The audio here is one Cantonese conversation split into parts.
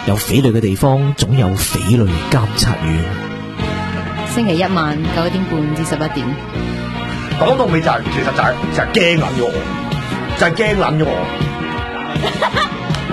有匪類嘅地方，總有匪類監察院。 星期一晚9點半至11點。 講到尾就係、其實就係驚撚咗我，就係驚撚咗我。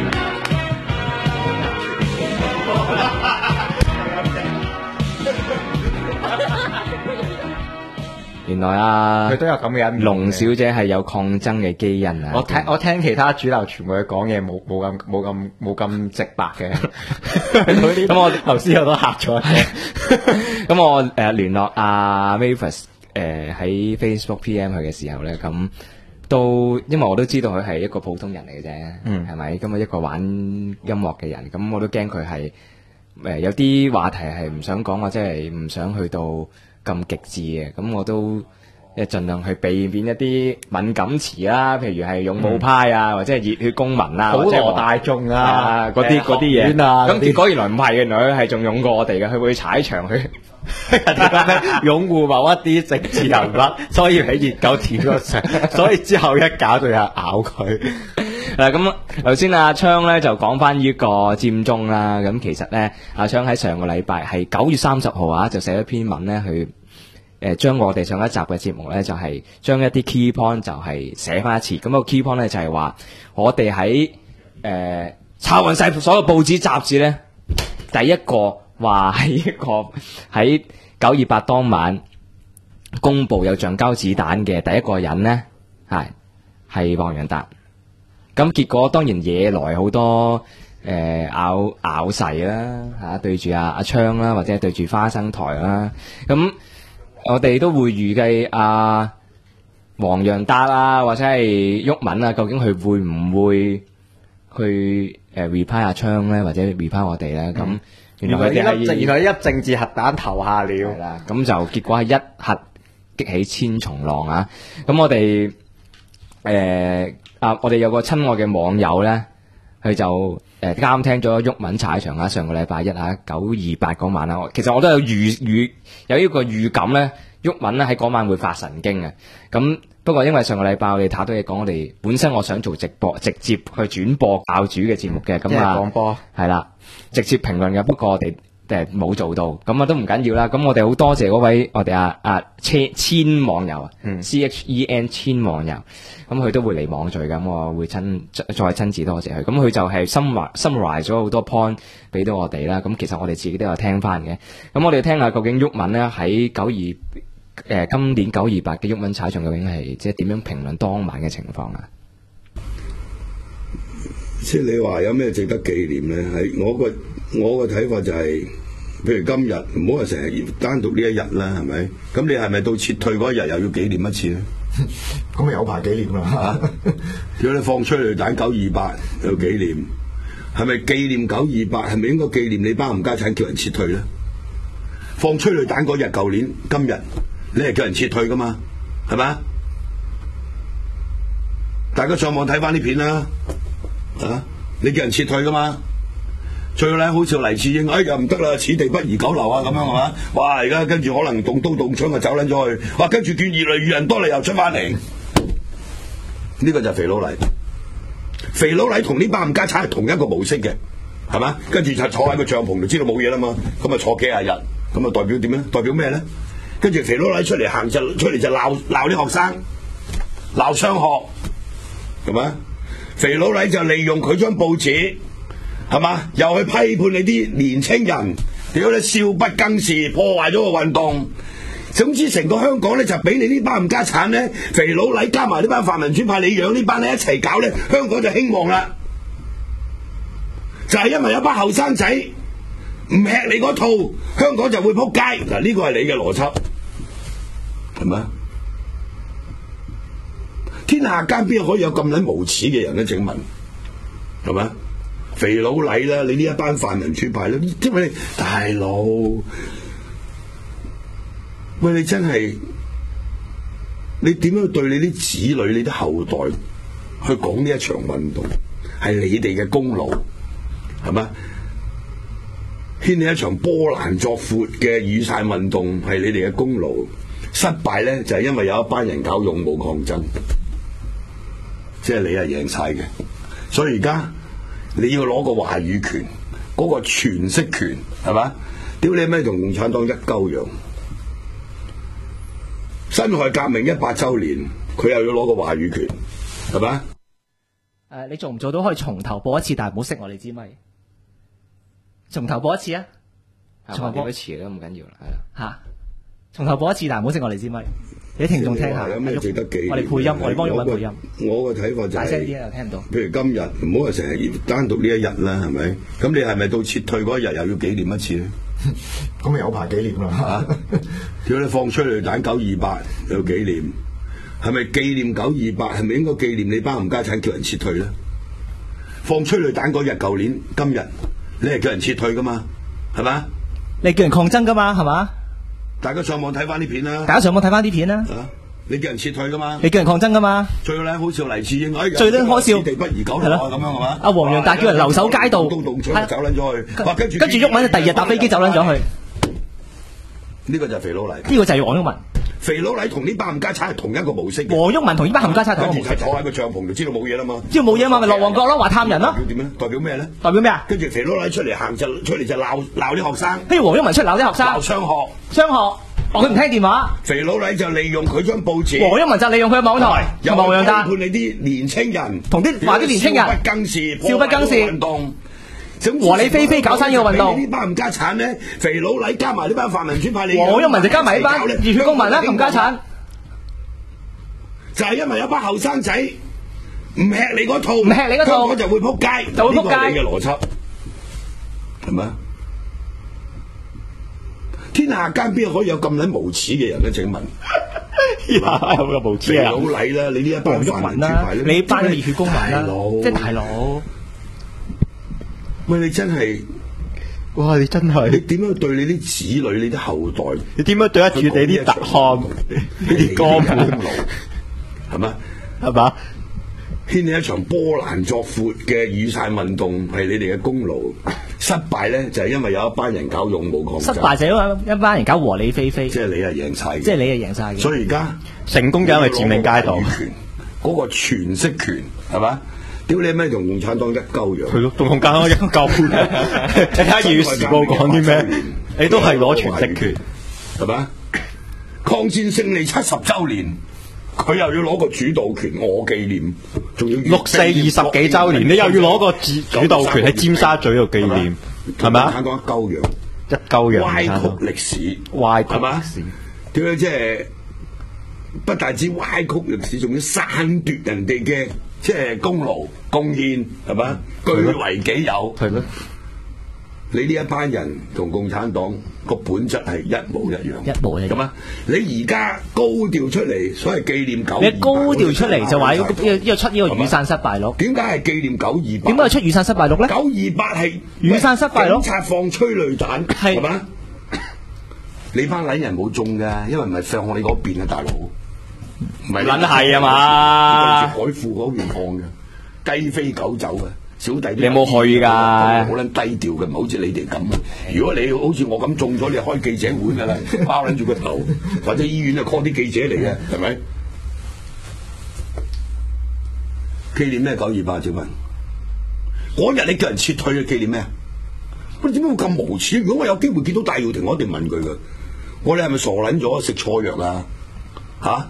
原來啊， 佢都有咁嘅人。 龍小姐係有抗爭嘅基因啊！ 我聽其他主流傳媒講嘢冇咁直白嘅。咁我頭先我都嚇咗一聲。 咁我聯絡阿 Mavis 喺 Facebook PM 佢嘅時候咧，咁都因為我都知道佢係一個普通人嚟嘅啫，係咪？咁啊一個玩音樂嘅人，咁我都驚佢係有啲話題係唔想講，或者係唔想去到咁極致嘅，咁我都盡量去避免一啲敏感詞啦，譬如係勇武派啊，或者係熱血公民啊， 普或者羅大眾啊， 嗰啲嘢啊。 咁結果原來唔係嘅，原來佢係仲勇過我哋嘅，佢會踩場去擁護某一啲政治人物，所以喺熱狗貼咗上，所以之後一搞就有人咬佢。 咁頭先阿昌咧就講翻呢個佔中啦，咁其實咧阿昌喺上個禮拜係9月30號啊，就寫咗篇文咧去將我哋上一集嘅節目咧就係將一啲 key point 就係寫翻一次，咁個 key point 咧就係話我哋喺抄勻晒所有報紙雜誌咧，第一個話係一個喺9月8當晚公佈有橡膠子彈嘅第一個人咧係黃洋達。咁結果當然惹來好多咬噬啦對住阿昌啦，或者係對住花生台啦。咁我哋都會預計黃洋達啦，或者係毓民啊，究竟佢會唔會去reply 阿昌咧，或者 reply 我哋咧？咁原來一粒政治核彈投下了， 係啦。咁就結果係一核激起千重浪啊！咁我哋我哋有個親愛嘅網友咧，佢就啱聽咗毓民踩場上個禮拜一928嗰晚啦。其實我都有有呢個預感咧，毓民咧喺嗰晚會發神經嘅。咁不過因為上個禮拜我哋太多嘢講，我哋本身我想做直播，直接去轉播教主嘅節目嘅，咁廣播係啦，直接評論嘅。不過我哋冇做到，咁都唔緊要啦。咁我哋好多謝嗰位我哋千網友CHEN 千網友，咁佢都會嚟網聚，咁我會再親自多謝佢。咁佢就係 summarize 咗好多 point 俾到我哋啦。咁其實我哋自己都有聽翻嘅。咁我哋聽下究竟毓民咧喺今年928嘅毓民踩場究竟係即係點樣評論當晚嘅情況啊？ 即係你話有咩值得紀念咧？係我個睇法就係，譬如今日唔好話成日單獨呢一日啦，係咪？咁你係咪到撤退嗰一日又要紀念一次咧？ 咁咪有排紀念啦。 如果你放催淚彈928有紀念，係咪紀念928？係咪應該紀念你班冚家鏟叫人撤退咧？放催淚彈嗰日，舊年今日你係叫人撤退噶嘛？係咪？大家上網睇翻啲片啦。你叫人撤退噶嘛？最後咧，好似黎智英，又唔得啦，此地不宜久留啊，咁樣係嘛？哇！而家跟住可能動刀動槍就走撚咗去，哇！跟住見越嚟越人多，你又出翻嚟，呢個就係肥佬黎。肥佬黎同呢班冚家鏟係同一個模式嘅，係嘛？跟住就坐喺個帳篷就知道冇嘢啦嘛，咁啊坐幾廿日，咁啊代表點咧？代表咩咧？跟住肥佬黎出嚟行就鬧啲學生，鬧雙學，係嘛？肥佬黎就利用佢張報紙，係嘛？又去批判你啲年青人，屌你少不更事，破壞咗個運動。總之成個香港咧就俾你呢班冚家鏟咧，肥佬黎加埋呢班泛民主派，你養呢班咧一齊搞咧，香港就興旺啦。就係因為有班後生仔唔吃你嗰套，香港就會撲街。嗱，呢個係你嘅邏輯，係咪？天下間邊可以有咁撚無恥嘅人咧？請問係咪？肥佬黎啦，你呢一班泛民主派咧，因為你大佬，喂，你真係你點樣對你啲子女、你啲後代去講呢一場運動係你哋嘅功勞，係咪？掀起一場波瀾壯闊嘅雨傘運動係你哋嘅功勞，失敗咧就係因為有一班人搞勇武抗爭。即係你係贏晒嘅，所以而家你要攞個話語權， 嗰個詮釋權係嘛？屌你咩同共產黨一鳩樣？辛亥革命100週年，佢又要攞個話語權，係咪？ 你做唔做到可以從頭播一次，但係唔好熄我哋支咪。從頭播一次啊！從頭播一次都唔緊要啦，係啦。 嚇，從頭播一次，但係唔好熄我哋支咪，俾聽眾聽下。 有咩值得記？ 我哋配音，我哋幫鬱文配音。 我嘅睇法就係大聲啲又聽唔到。 譬如今日唔好話成日單獨呢一日啦，係咪？咁你係咪到撤退嗰一日又要紀念一次咧？ 咁咪有排紀念啦。 屌你放催淚彈928有紀念，係咪紀念928？係咪應該紀念你班冚家產叫人撤退咧？放催淚彈嗰日，舊年今日你係叫人撤退噶嘛？係咪？ 你叫人抗爭噶嘛？係嘛？ 大家上網睇翻啲片啦。 大家上網睇翻啲片啦。 你叫人撤退噶嘛？ 你叫人抗爭噶嘛？ 最靚好笑黎智英， 最靚可笑， 此地不宜久留咁樣係嘛？ 阿黃洋達叫人留守街道， 動槍走撚咗去， 跟住鬱文就第二日搭飛機走撚咗去。 呢個就係肥佬黎， 呢個就係黃毓民。 肥佬黎同呢班冚家產係同一個模式。 黃毓民同呢班冚家產同一個模式。 坐喺個帳篷就知道冇嘢啦嘛。 知道冇嘢嘛，咪落旺角咯，話探人咯。 代表點咧？代表咩咧？ 代表咩啊？ 跟住肥佬黎出嚟行就出嚟就鬧啲學生。 跟住黃毓民出嚟鬧啲學生。 鬧雙學。 雙學。佢唔聽電話。 肥佬黎就利用佢張報紙。 黃毓民就利用佢嘅網台。 又黃洋達判你啲年青人， 同啲話啲年青人少不更事， 少不更事運動。 和理非非搞生意嘅運動， 呢班冚家產咧，肥佬黎加埋呢班泛民主派，你黃毓民就加埋呢班熱血公民啦，冚家產， 就係因為有班後生仔唔吃你嗰套，香港就會撲街， 就會撲街。 呢個係你嘅邏輯，係咪啊？天下間邊可以有咁撚無恥嘅人咧？請問， 有咁無恥啊！ 肥佬黎啦，你呢一班泛民主派， 你班熱血公民啦，即係大佬。 喂，你真係， 哇！你真係， 你點樣對你啲子女、你啲後代？ 你點樣對得住你啲特漢、你啲幹部？ 係嘛？ 係嘛？ 掀起一場波瀾壯闊嘅雨傘運動係你哋嘅功勞，失敗咧就係因為有一班人搞勇武抗爭。 失敗就因為一班人搞和理非非。 即係你係贏晒嘅。 即係你係贏晒嘅。 所以而家成功就因為佔領街道， 嗰個詮釋權係嘛？屌你咩同共產黨一鳩樣？ 係咯，同共產黨一鳩。你睇下《粵語時報》講啲咩？你都係攞詮釋權， 係嘛？抗戰勝利70週年，佢又要攞個主導權，我紀念，仲要 6·420幾週年，你又要攞個主導權喺尖沙咀度紀念，係咪啊？ 共產黨一鳩樣， 一鳩樣， 歪曲歷史， 歪曲歷史，點解即係不但止歪曲歷史，仲要篡奪人哋嘅即係功勞貢獻，係嘛？據為己有， 係咯。 你呢一班人同共產黨個本質係一模一樣， 一模一樣。 咁啊，你而家高調出嚟，所謂紀念928， 你高調出嚟就話要出呢個雨傘失敗錄。 點解係紀念928？ 點解出雨傘失敗錄咧 ？928係雨傘失敗錄， 警察放催淚彈，係嘛？你班撚人冇中㗎，因為唔係放我哋嗰邊啊，大佬。唔係撚係啊嘛？ 海富嗰邊放嘅，雞飛狗走嘅。小弟你有冇去㗎？ 好撚低調嘅，唔係好似你哋咁。如果你好似我咁中咗，你開記者會㗎啦，包撚住個頭，或者醫院就 call 啲記者嚟嘅，係咪？紀念咩928？請問嗰日你叫人撤退嘅紀念咩？喂，點解會咁無恥？如果我有機會見到戴耀廷，我一定問佢㗎。我哋係咪傻撚咗？食錯藥啊？嚇！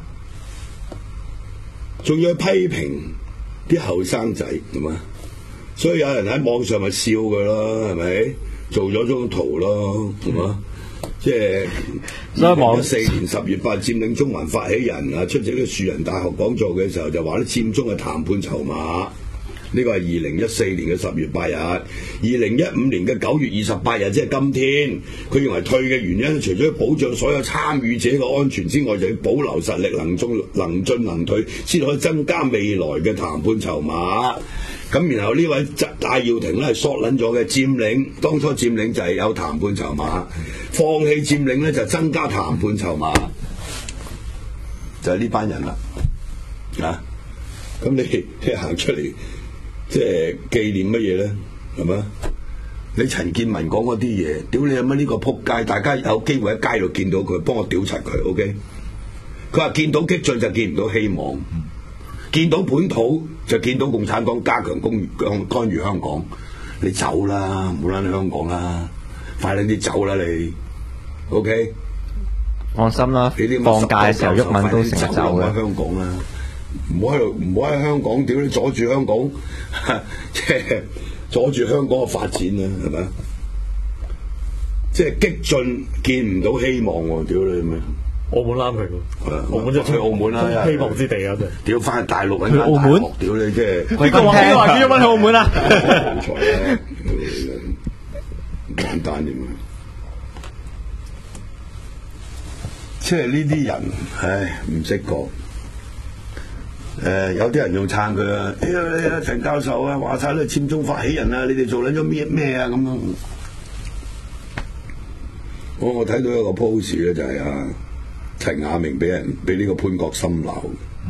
仲要批評啲後生仔係嘛？所以有人喺網上咪笑佢咯，係咪？做咗張圖咯，係嘛？即係2014年10月8佔領中環發起人啊，出席呢個樹仁大學講座嘅時候就話啲佔中係談判籌碼。呢個係2014年嘅10月8日，2015年嘅9月28日，即係今天。佢認為退嘅原因，除咗保障所有參與者嘅安全之外，就要保留實力，能進能退，先可以增加未來嘅談判籌碼。咁然後呢位戴耀廷咧係索撚咗嘅佔領，當初佔領就係有談判籌碼，放棄佔領咧就增加談判籌碼，就係呢班人啦。啊，咁你行出嚟。即係紀念乜嘢咧？係嘛？你陳建文講嗰啲嘢，屌你有乜呢個撲街？大家有機會喺街度見到佢，幫我屌柒佢 ，OK？佢話見到激進就見唔到希望，見到本土就見到共產黨加強干預香港。 你走啦，唔好撚香港啦，快啲走啦你。OK， 放心啦你啲， 放假嘅時候鬱文都成日走嘅。 香港啦，唔好喺香港，屌你阻住香港，即係阻住香港嘅發展啊，係咪？即係激進見唔到希望喎，屌你咩？ 澳門啱佢喎，澳門去澳門啦， 希望之地啊！真係屌翻去大陸去澳門， 屌你即係邊個話叫鬱文去澳門啊？ 冇錯啦，簡單點啊！即係呢啲人，唉，唔識講。有啲人仲撐佢啊！哎呀，陳教授啊，話晒都係佔中發起人啊！你哋做撚咗咩啊？咁樣。我睇到一個 post 咧，就係陳亞明俾呢個潘國森鬧，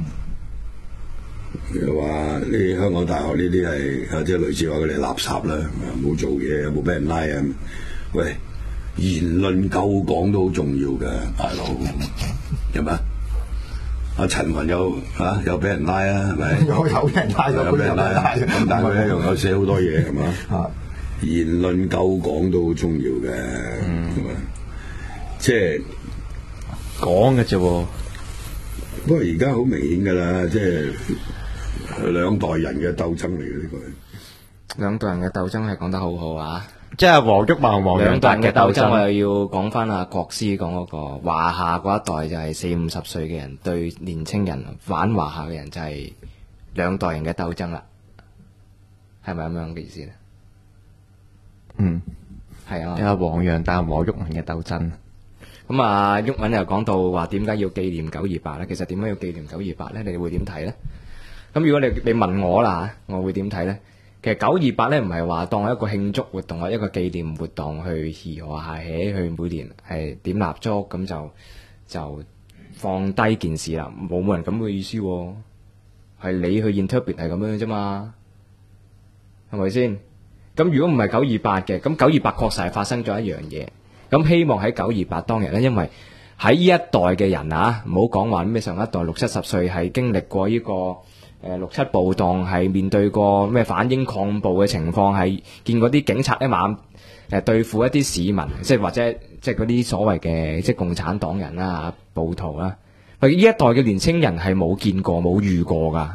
又話呢香港大學呢啲係即係類似話佢哋垃圾啦，冇做嘢，冇俾人拉啊！喂，言論夠講都好重要嘅，大佬係咪？阿陳雲有俾人拉啊，係咪？ 有人拉， 有俾人拉，咁但係佢一樣有寫好多嘢係嘛？言論夠講都好重要嘅，係咪？即係講嘅啫喎。 不過而家好明顯㗎啦，即係兩代人嘅鬥爭嚟嘅呢個。 兩代人嘅鬥爭係講得好好啊！ 即係黃毓民、黃兩洋達代人嘅鬥爭，我爭。 又要講翻阿國師講嗰個華夏嗰一代就係40-50歲嘅人對年青人反華夏嘅人就係兩代人嘅鬥爭啦，係咪咁樣嘅意思咧？ 嗯， 係啊。 有黃洋達、黃毓民嘅鬥爭。 咁啊，毓民又講到話點解要紀念928咧？其實點解要紀念928咧？你哋會點睇咧？咁如果你問我啦，我會點睇咧？其實928咧唔係話當係一個慶祝活動或一個紀念活動去兒和下起，去每年係點蠟燭咁就放低件事啦，冇人咁嘅意思喎，係你去 interpret 係咁樣啫嘛，係咪先？咁如果唔係928嘅，咁928確實係發生咗一樣嘢。咁希望喺928當日咧，因為喺呢一代嘅人啊，唔好講話咩上一代60-70歲係經歷過呢個6·7暴動，係面對過咩反英抗暴嘅情況，係見過啲警察一晚對付一啲市民，即係或者即係嗰啲所謂嘅即係共產黨人啦、暴徒啦。喂，呢一代嘅年青人係冇見過、冇遇過噶，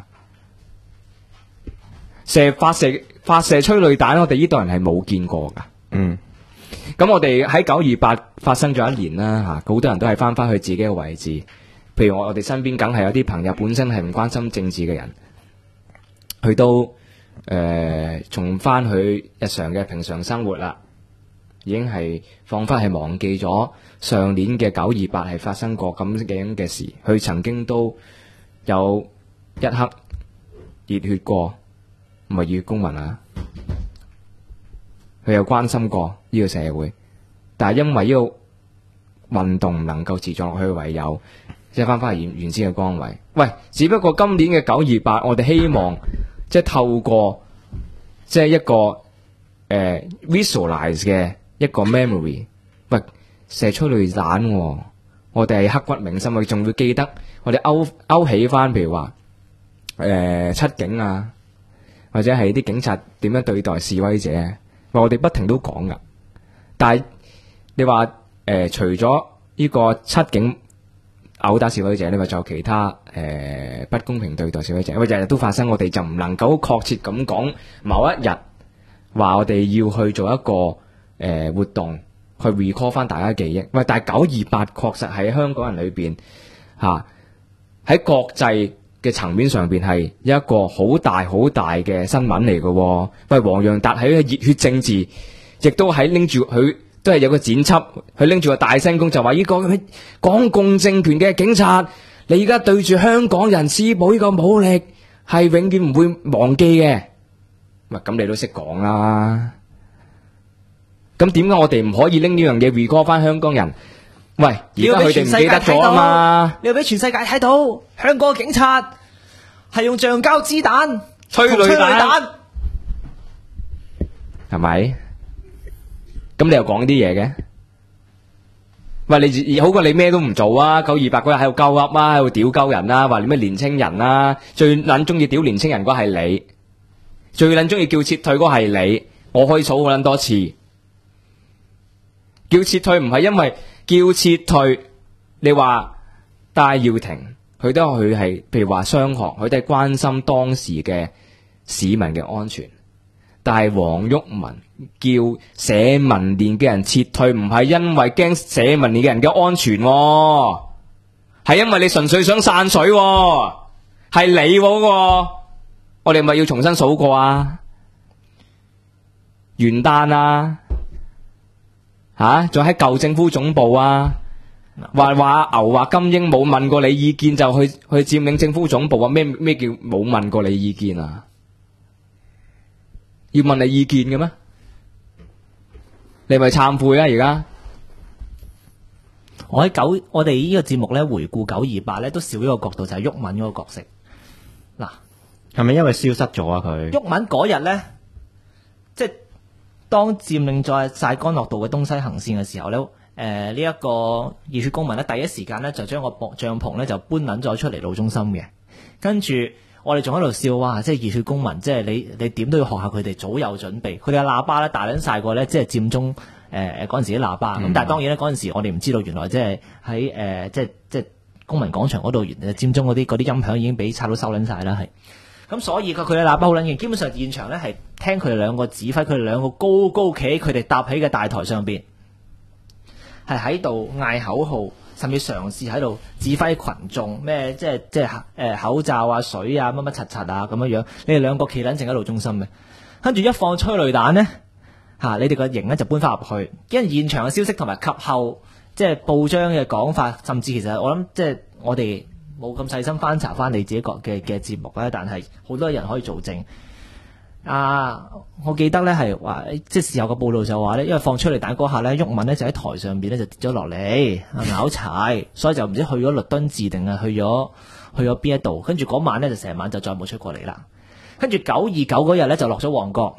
發射催淚彈，我哋呢代人係冇見過噶。 嗯。 咁我哋喺928發生咗一年啦，好多人都係翻去自己嘅位置。譬如我哋身邊梗係有啲朋友本身係唔關心政治嘅人，佢都重翻佢日常嘅平常生活啦，已經係彷彿係忘記咗上年嘅928係發生過咁樣嘅事。佢曾經都有一刻熱血過，唔係熱血公民啊！佢有關心過呢個社會，但係因為呢個運動唔能夠持續落去，唯有即係翻去原先嘅崗位。喂，只不過今年嘅928，我哋希望即係透過即係一個visualize 嘅一個 memory。喂，射催淚彈，我哋係刻骨銘心，我哋仲會記得我哋勾起翻，譬如話七警啊，或者係啲警察點樣對待示威者。我哋不停都講噶，但係你話除咗呢個七警毆打示威者，你話仲有其他不公平對待示威者，喂，日日都發生，我哋就唔能夠確切咁講某一日話我哋要去做一個活動去 recall 翻大家記憶。喂，但係928確實喺香港人裏邊喺國際嘅層面上邊係一個好大嘅新聞嚟嘅。喂，黃洋達喺熱血政治，亦都喺拎住佢都係有個剪輯，佢拎住個大聲公就話呢個港共政權嘅警察，你而家對住香港人施暴呢個武力係永遠唔會忘記嘅。喂，咁你都識講啦，咁點解我哋唔可以拎呢樣嘢 recall 翻香港人？喂，而家佢哋唔記得咗啊嘛！ 你要俾全世界睇到，香港警察係用橡膠子彈、 催淚彈，係咪？咁你又講啲嘢嘅？喂，你好過你咩都唔做啊！928嗰日喺度鳩噏啊，喺度屌鳩人啊，話你咩年青人啊，最撚中意屌年青人嗰係你，最撚中意叫撤退嗰係你。 我可以數好撚多次。叫撤退唔係因為叫撤退，你話戴耀廷佢係譬如話商行，佢都係關心當時嘅市民嘅安全。但係黃毓民叫社民連嘅人撤退，唔係因為驚社民連嘅人嘅安全，係因為你純粹想散水，係你嗰個。我哋咪要重新數過啊！元旦啊，仲喺舊政府總部啊，話牛話金英冇問過你意見就去佔領政府總部啊！咩叫冇問過你意見啊？要問你意見嘅咩？你咪懺悔啊！而家我哋呢個節目咧回顧928咧，都少一個角度，就係毓民嗰個角色。嗱， 係咪因為消失咗啊？佢毓民嗰日咧，即係當佔領咗晒干諾道嘅東西行線嘅時候咧，呢一個熱血公民咧，第一時間咧就將個帳篷咧就搬撚咗出嚟路中心嘅，跟住我哋仲喺度笑哇！即係熱血公民，即係你點都要學下佢哋早有準備，佢哋嘅喇叭咧大撚晒過咧，即係佔中嗰陣時啲喇叭。咁但係當然咧嗰陣時我哋唔知道原來即係喺即係公民廣場嗰度佔中嗰啲音響已經俾拆到收撚晒啦，係。咁所以佢嘅喇叭好撚勁，基本上現場咧係聽佢哋兩個指揮，佢哋兩個高高企喺佢哋搭起嘅大台上邊，係喺度嗌口號，甚至嘗試喺度指揮群眾咩，即係口罩啊、水啊、乜乜柒柒啊咁樣樣。你哋兩個企撚正喺路中心嘅，跟住一放催淚彈呢，你哋個營咧就搬翻入去。因為現場嘅消息同埋及後即係報章嘅講法，甚至其實我諗即係我哋冇咁細心翻查翻你自己嘅節目咧，但係好多人可以做證。我記得咧係話，即係事後嘅報道就話咧，因為放催淚彈嗰下咧，毓民咧就喺台上邊咧就跌咗落嚟，拗柴，所以就唔知去咗律敦治定係去咗邊一度。跟住嗰晚咧就成晚就再冇出過嚟啦。跟住929嗰日咧就落咗旺角。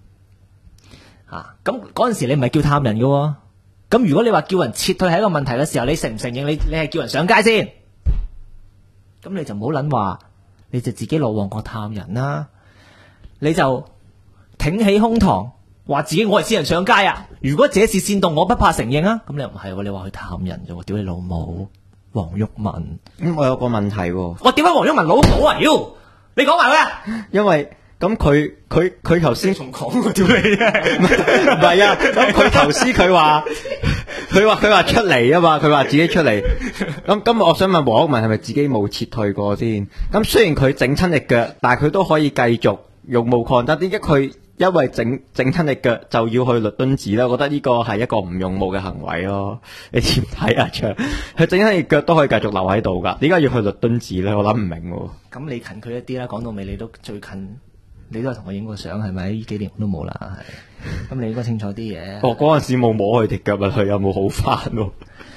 咁嗰陣時你唔係叫探人嘅喎，咁如果你話叫人撤退係一個問題嘅時候，你承唔承認你係叫人上街先？咁你就唔好撚話，你就自己落旺角探人啦。你就挺起胸膛，話自己我係私人上街啊！如果這是煽動，我不怕承認啊！咁你又唔係喎，你話去探人啫喎，屌你老母，黃毓民。 我有個問題喎， 我點解黃毓民老母啊？妖，你講埋佢。 因為咁佢頭先仲講喎，屌你啫！ 唔係啊，咁佢頭先佢話出嚟啊嘛，佢話自己出嚟。咁我想問黃毓民係咪自己冇撤退過先？咁雖然佢整親隻腳，但係佢都可以繼續勇武抗爭。點解佢因為整親隻腳就要去律敦治咧？我覺得呢個係一個唔勇武嘅行為咯。你點睇啊？長佢整親隻腳都可以繼續留喺度㗎，點解要去律敦治咧？我諗唔明喎。 咁你近佢一啲啦，講到尾你都最近。你都係同我影過相係咪？呢幾年我都冇啦，係。咁你應該清楚啲嘢。 嗰陣時冇摸佢隻腳啊，佢有冇好翻喎？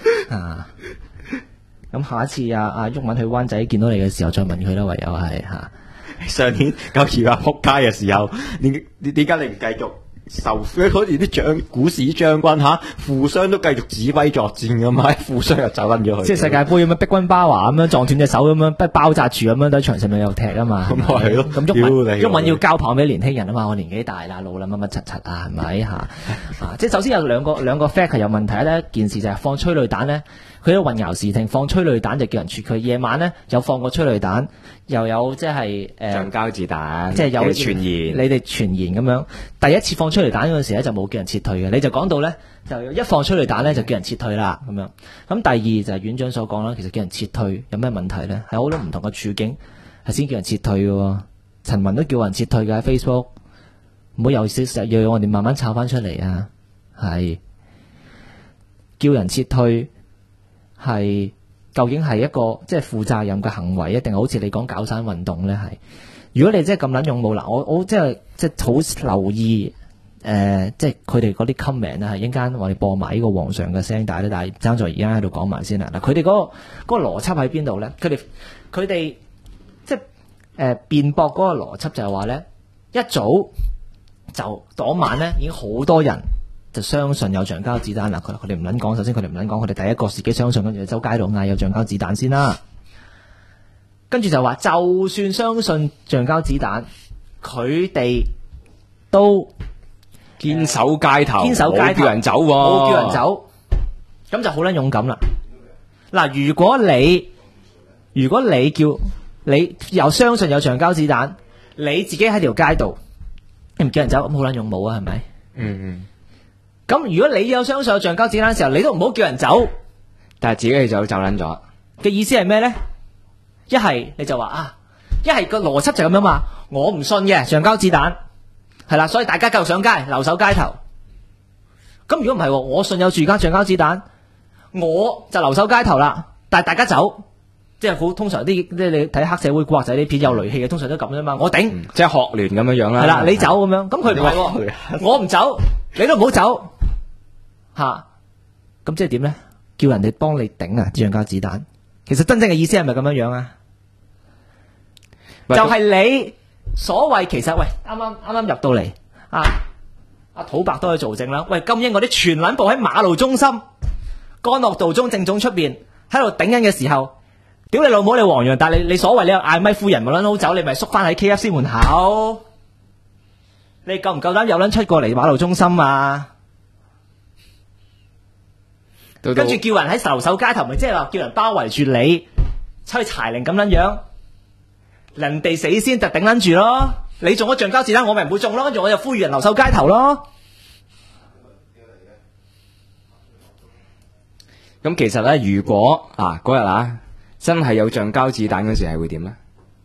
咁下一次毓民去灣仔見到你嘅時候，再問佢啦。唯有係上年928撲街嘅時候，點解你唔繼續受？好似啲股市將軍富商都繼續指揮作戰㗎嘛，富商又走翻咗去。 即係世界盃咁樣逼軍巴華咁樣撞斷隻手咁樣，包紮住咁樣喺場上面又踢啊嘛。咁係咯。 咁毓民要交棒俾年輕人啊嘛，我年紀大啦，老啦，乜乜柒柒啊，係咪即係首先有兩個 fact 係有問題咧。一件事就係放催淚彈咧，佢都混淆視聽，放催淚彈就叫人撤佢。夜晚咧有放過催淚彈，又有即係橡膠子彈， 即係有傳言， 你哋傳言咁樣。第一次放催淚彈嗰陣時咧就冇叫人撤退嘅，你就講到咧就一放催淚彈咧就叫人撤退啦咁樣。咁第二就係院長所講啦，其實叫人撤退有咩問題咧？係好多唔同嘅處境係先叫人撤退嘅。陳雲都叫人撤退嘅喺 Facebook， 唔好有少少要我哋慢慢炒翻出嚟啊！係叫人撤退係究竟係一個即係負責任嘅行為，一定係好似你講搞散運動咧？係如果你真係咁撚勇武啦，我即係好留意即係佢哋嗰啲 comment 咧，係一陣間我哋播埋呢個皇上嘅聲帶咧，但係爭在而家喺度講埋先啦。嗱，佢哋嗰個邏輯喺邊度咧？佢哋即係辯駁嗰個邏輯就係話咧，一早就當晚咧已經好多人就相信有橡膠子彈啦。佢哋唔撚講，首先佢哋唔撚講，佢哋第一個自己相信，跟住周街度嗌有橡膠子彈先啦。跟住就話，就算相信橡膠子彈，佢哋都堅守街頭， 堅守街頭冇叫人走喎， 冇叫人走，咁就好撚勇敢啦。嗱，如果你叫你又相信有橡膠子彈，你自己喺條街度，你唔叫人走，咁好撚勇武啊，係咪？咁如果你有相信有橡膠子彈嘅時候，你都唔好叫人走但係自己就走撚咗。 嘅意思係咩咧？一係你就話啊，一係個邏輯就咁樣嘛，我唔信嘅橡膠子彈係啦，所以大家繼續上街留守街頭。咁如果唔係，我信有住家橡膠子彈，我就留守街頭啦，但係大家走，即係好通常啲即係你睇黑社會古惑仔啲片有雷戲嘅，通常都咁啫嘛，我頂。 即係學聯咁樣樣啦。 係啦，你走咁樣，咁佢唔係喎，我唔走，你都唔好走，吓，咁即係點咧？叫人哋幫你頂啊，橡膠子彈。其實真正嘅意思係咪咁樣樣啊？就係你所謂其實喂，啱啱入到嚟，阿土伯都去做證啦。喂，金英嗰啲全撚部喺馬路中心、干諾道中正總出邊喺度頂緊嘅時候。屌你老母！你黃洋達，你所謂你嗌咪夫人冇撚好走，你咪縮翻喺 KFC 門口。你夠唔夠膽有撚出過嚟馬路中心啊？跟住叫人喺留守街頭，咪即係話叫人包圍住你，吹柴靈咁撚樣，人哋死先就頂撚住咯。你中咗橡膠子彈，我咪唔會中咯。跟住我就呼籲人留守街頭咯。 咁其實咧，如果嗰日真係有橡膠子彈嗰時係會點咧？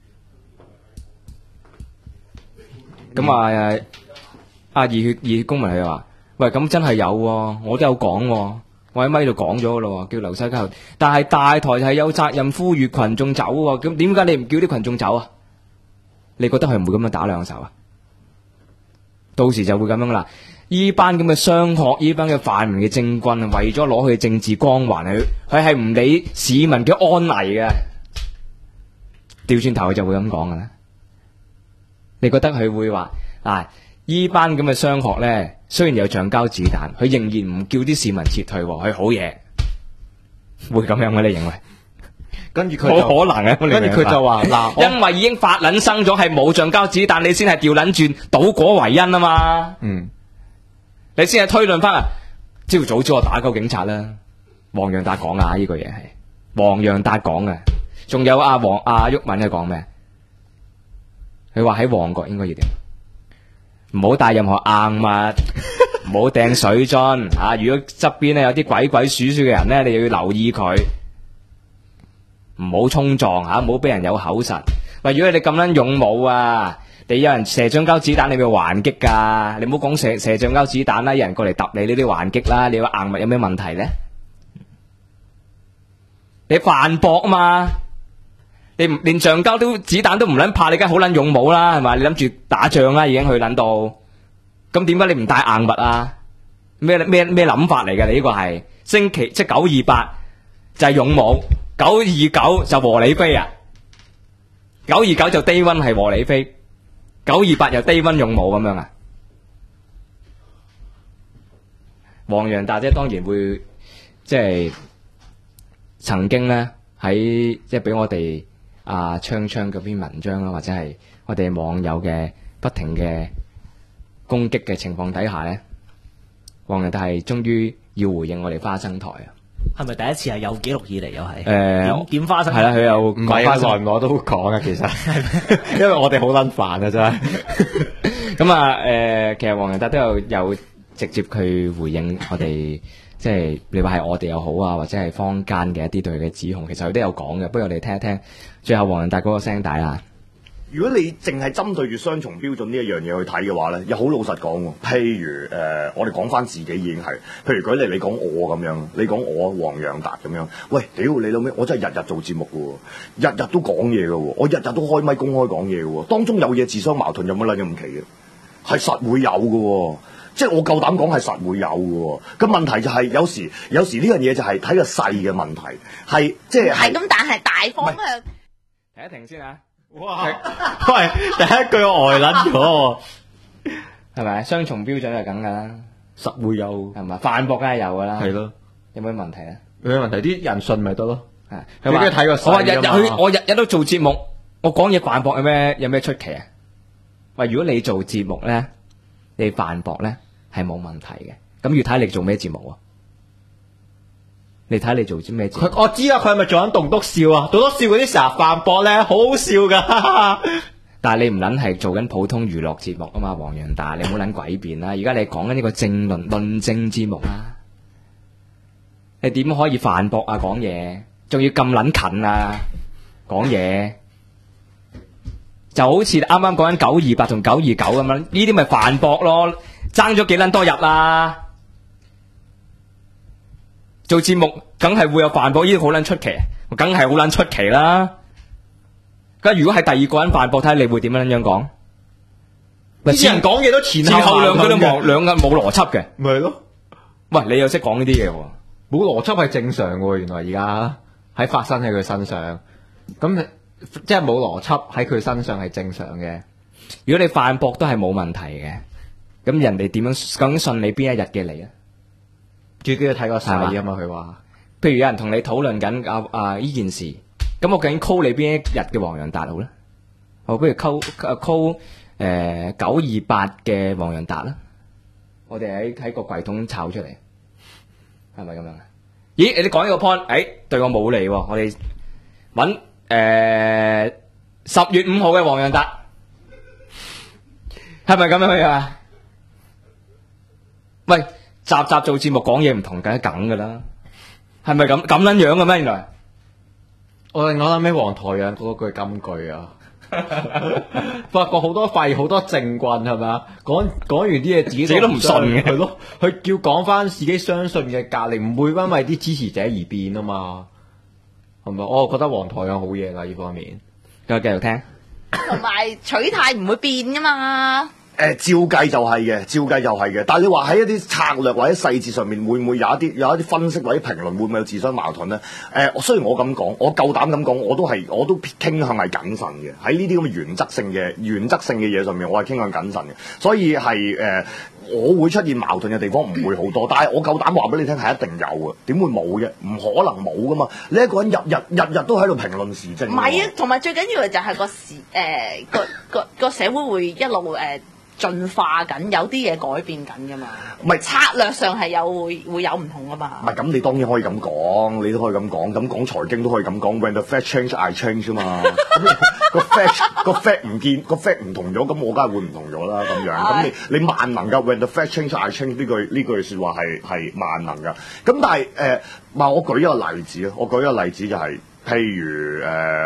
咁熱血公民佢話：喂，咁真係有喎，我都有講喎，我喺咪度講咗噶咯，叫留守街頭。但係大台係有責任呼籲群眾走喎，咁點解你唔叫啲群眾走啊？你覺得佢唔會咁樣打兩手啊？到時就會咁樣啦。呢班咁嘅商學，呢班嘅泛民嘅政棍，為咗攞佢政治光環，佢係唔理市民嘅安危嘅。調轉頭佢就會咁講嘅啦。你覺得佢會話呢班咁嘅商學咧，雖然有橡膠子彈，佢仍然唔叫啲市民撤退，佢好嘢，會咁樣嘅？你認為？ 跟住佢冇可能嘅， 跟住佢就話嗱， 因為已經發撚生咗，係冇橡膠子彈，你先係調撚轉倒果為因啊嘛。你先係推論翻朝早知我打鳩警察啦。黃洋達講啊，呢個嘢係黃洋達講嘅。仲有阿毓民係講咩？佢話喺旺角應該要點？唔好帶任何硬物，唔好掟水樽。如果側邊咧有啲鬼鬼祟祟嘅人咧，你又要留意佢，唔好衝撞唔好俾人有口實。喂，如果你咁撚勇武你有人射橡膠子彈，你咪還擊㗎。你唔好講射橡膠子彈啦，有人過嚟揼你，呢啲還擊啦。你話硬物有咩問題咧？你犯駁啊嘛！你連橡膠子彈都唔撚怕，你梗係好撚勇武啦，係咪？你諗住打仗啦，已經去撚到。咁點解你唔帶硬物啊？咩諗法嚟㗎？你呢個係即係928就係勇武，929就和理非啊！929就低溫係和理非。928又低溫勇武咁樣啊？黃洋達當然會即係曾經咧喺即係俾我哋昌嗰篇文章啦，或者係我哋網友嘅不停嘅攻擊嘅情況底下咧，黃洋達係終於要回應我哋花生台啊！ 係咪第一次係有記錄以嚟又係？點花生？ 係啦，佢又唔係耐唔耐都講啊，其實，因為我哋好撚煩啊，真係。咁其實黃洋達都有直接去回應我哋，即係你話係我哋又好或者係坊間嘅一啲對佢嘅指控，其實佢都有講嘅。不如我哋聽一聽最後黃洋達嗰個聲帶啦。 如果你淨係針對住雙重標準呢一樣嘢去睇嘅話咧，又好老實講喎。譬如我哋講翻自己已經係，譬如舉例你講我咁樣，你講我黃洋達咁樣，喂，屌你老味，我真係日日做節目嘅喎，日日都講嘢嘅喎，我日日都開咪公開講嘢嘅喎，當中有嘢自相矛盾有乜撚咁奇嘅？係實會有嘅喎，即係我夠膽講係實會有嘅喎。咁問題就係有時呢樣嘢就係睇個細嘅問題，係即係係咁，但係大方向。 停一停先啊！ 哇！喂，第一句我呆撚咗， 係咪？雙重標準係咁噶啦， 實會有係咪？反駁梗係有噶啦， 係咯。 有咩問題咧？ 有咩問題？啲人信咪得咯。 佢話睇個細啊嘛。 我日日都做節目，我講嘢反駁有咩出奇啊？喂，如果你做節目咧，你反駁咧， 係冇問題嘅。咁要睇你做咩節目啊？你睇你做啲咩節目？ 我知啊，佢係咪做緊棟篤笑啊？棟篤笑嗰啲成日反駁咧，好好笑噶。 但係你唔撚係做緊普通娛樂節目啊嘛，黃洋達，你唔好撚詭辯啦！而家你講緊呢個政論證節目啊，你點可以反駁啊？講嘢仲要咁撚近啊！講嘢就好似啱啱講緊928同929咁樣，呢啲咪反駁咯，爭咗幾撚多日啦！做節目梗係會有反駁，呢啲好撚出奇，梗係好撚出奇啦！咁如果係第二個人反駁，睇下你會點樣講？ 啲人講嘢都前前後兩句都冇兩個冇邏輯嘅， 咪係咯？ 喂，你又識講呢啲嘢喎？ 冇邏輯係正常喎，原來而家喺發生喺佢身上，咁即係冇邏輯喺佢身上係正常嘅。 如果你反駁都係冇問題嘅，咁人哋點樣究竟信你邊一日嘅你啊？ 最緊要睇個勢啊係嘛，佢話。 譬如有人同你討論緊呢件事，咁我究竟 call 你邊一日嘅黃洋達好咧？我不如 call 928嘅黃洋達啦。我哋喺個櫃桶抄出嚟，係咪咁樣啊？咦，你講呢個 point，對我冇利喎。我哋揾10月5號嘅黃洋達，係咪咁樣啊？喂，集做節目講嘢唔同，梗係梗噶啦，係咪咁撚樣嘅咩？原來我諗起黃台仰嗰句金句啊，發覺好多廢好多正棍係咪啊？講完啲嘢自己都唔信嘅， 係咯，佢叫講翻自己相信嘅價值，唔會因為啲支持者而變啊嘛，係咪？我覺得黃台仰好嘢啦呢方面， 繼續聽。 同埋取態唔會變噶嘛。 照計就係嘅，照計就係嘅。但係你話喺一啲策略或者細節上面，會唔會有一啲分析或者評論，會唔會有自相矛盾咧？雖然我咁講，我夠膽咁講，我都傾向係謹慎嘅。喺呢啲咁嘅原則性嘅嘢上面，我係傾向謹慎嘅。所以係我會出現矛盾嘅地方唔會好多，但係我夠膽話俾你聽係一定有嘅。點會冇嘅？唔可能冇噶嘛！你一個人日都喺度評論時政。 唔係啊，同埋最緊要嘅就係個社會會一路進化緊，有啲嘢改變緊噶嘛。 唔係策略上係會有唔同噶嘛。 唔係咁，你當然可以咁講，你都可以咁講。咁講財經都可以咁講。When the fact change, I change 啊嘛。個 fact 唔同咗，咁我梗係會唔同咗啦。咁樣咁你萬能㗎。When the fact change, I change 呢句説話係萬能㗎。咁但係我舉一個例子啊。我舉一個例子就係、譬如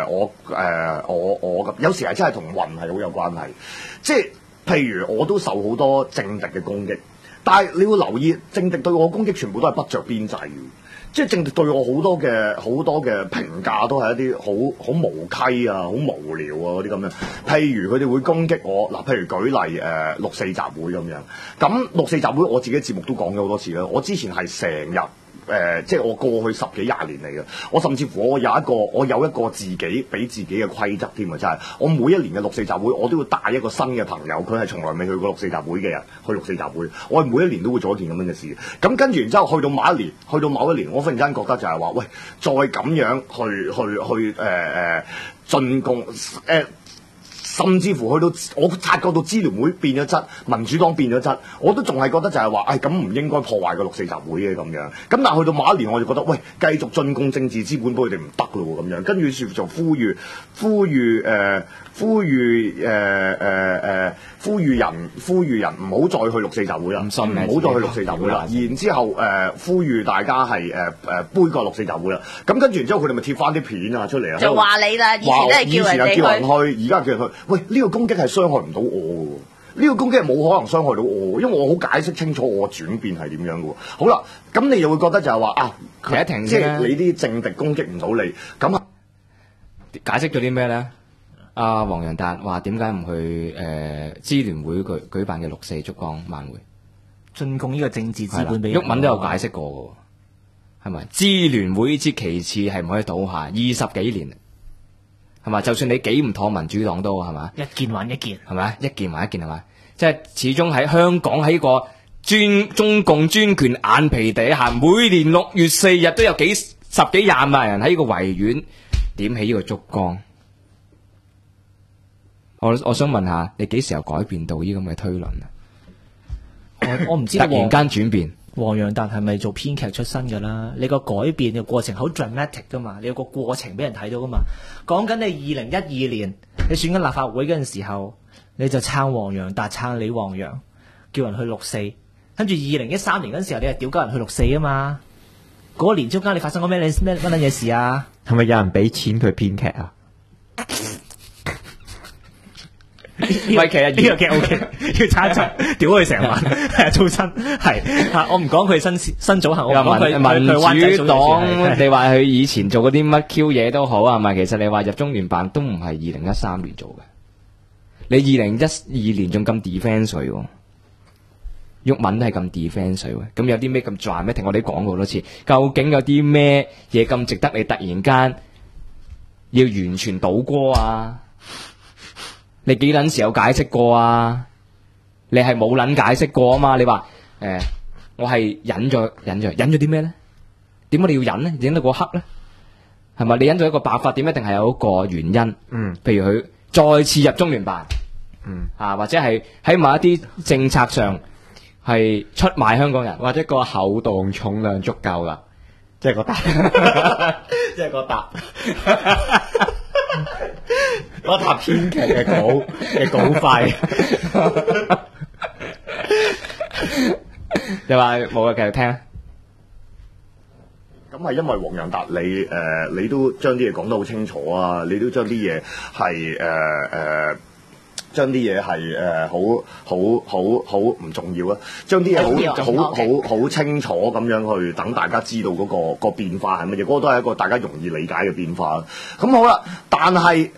我有時係真係同運係好有關係，即係。譬如我都受好多政敵嘅攻擊，但係你要留意，政敵對我攻擊全部都係不着邊際嘅，即係政敵對我好多嘅評價都係一啲好無稽啊、好無聊啊嗰啲咁樣。譬如佢哋會攻擊我嗱，譬如舉例6.4集會咁樣，咁6.4集會我自己節目都講咗好多次啦。我之前係成日。即係我過去10幾20年嚟嘅，我甚至乎我有一個自己俾自己嘅規則添啊！真係，我每一年嘅6.4集會，我都要帶一個新嘅朋友，佢係從來未去過6.4集會嘅人去6.4集會，我係每一年都會做一件咁樣嘅事。咁跟住然之後，去到某一年，我忽然間覺得就係話，喂，再咁樣去進攻甚至乎去到我察覺到支聯會變咗質，民主黨變咗質，我都仲係覺得就係話，咁唔應該破壞個6.4集會嘅咁樣。咁但係去到某一年，我就覺得，喂，繼續進攻政治資本，幫佢哋唔得咯咁樣。跟住就呼籲人唔好再去6.4集會啦，唔好再去6.4集會啦。然之後呼籲大家係杯葛6.4集會啦。咁跟住然之後，佢哋咪貼翻啲片啊出嚟啊， 就話你啦，以前都係叫人哋去，而家叫人去。喂，呢個攻擊係傷害唔到我嘅喎，呢個攻擊係冇可能傷害到我，因為我好解釋清楚我轉變係點樣嘅喎。好啦，咁你又會覺得就係話停一停即係你啲政敵攻擊唔到你，咁解釋咗啲咩咧？阿黃洋達話點解唔去支聯會舉辦嘅6.4燭光晚會， 進貢呢個政治資本俾毓民都有解釋過嘅，係咪？支聯會之旗幟係唔可以倒下20幾年。係嘛？就算你幾唔妥民主黨都係嘛？ 一件還一件， 係咪？一件還一件係嘛？即係始終喺香港喺個中共專權眼皮底下，每年6月4日都有十幾廿萬人喺呢個維園點起呢個燭光。我想問下，你幾時又改變到呢咁嘅推論啊？ 我唔知突道然間轉變。 黃洋達係咪做編劇出身㗎啦？你個改變嘅過程好 dramatic 㗎嘛，你有個過程俾人睇到㗎嘛。講緊你2012年你選緊立法會嗰陣時候，你就撐黃洋達撐李黃洋，叫人去六四，跟住2013年嗰陣時候你係屌鳩人去六四啊嘛。嗰年中間你發生過咩乜撚嘢事啊？ 係咪有人俾錢佢編劇啊？ 喂，其實呢個劇 O K，要撐一陣，屌佢成晚，係做真係嚇。我唔講佢新組合，我唔講佢民主黨， 係你話佢以前做嗰啲乜 Q 嘢都好啊，係咪？其實你話入中聯辦都唔係2013年做嘅，你2012年仲咁 defence 佢喎，毓民都係咁 defence 佢喎。咁有啲咩咁 dramatic？我哋講過好多次，究竟有啲咩嘢咁值得你突然間要完全倒戈啊？你幾撚時有解釋過啊？你係冇撚解釋過啊嘛？你話我係忍咗啲咩咧？點解你要忍咧？忍到嗰刻咧，係咪？你忍咗一個爆發點，一定係有一個原因。譬如佢再次入中聯辦，或者係喺某一啲政策上係出賣香港人， 或者個厚度重量足夠啦，即係個答，即係個答。嗰沓編劇嘅稿費， 你話冇啊？繼續聽啊！ 咁係因為黃洋達你都將啲嘢講得好清楚啊，你都將啲嘢係將啲嘢係好唔重要啊，將啲嘢好清楚咁樣去等大家知道嗰個變化係乜嘢，嗰個都係一個大家容易理解嘅變化啦。咁好啦，但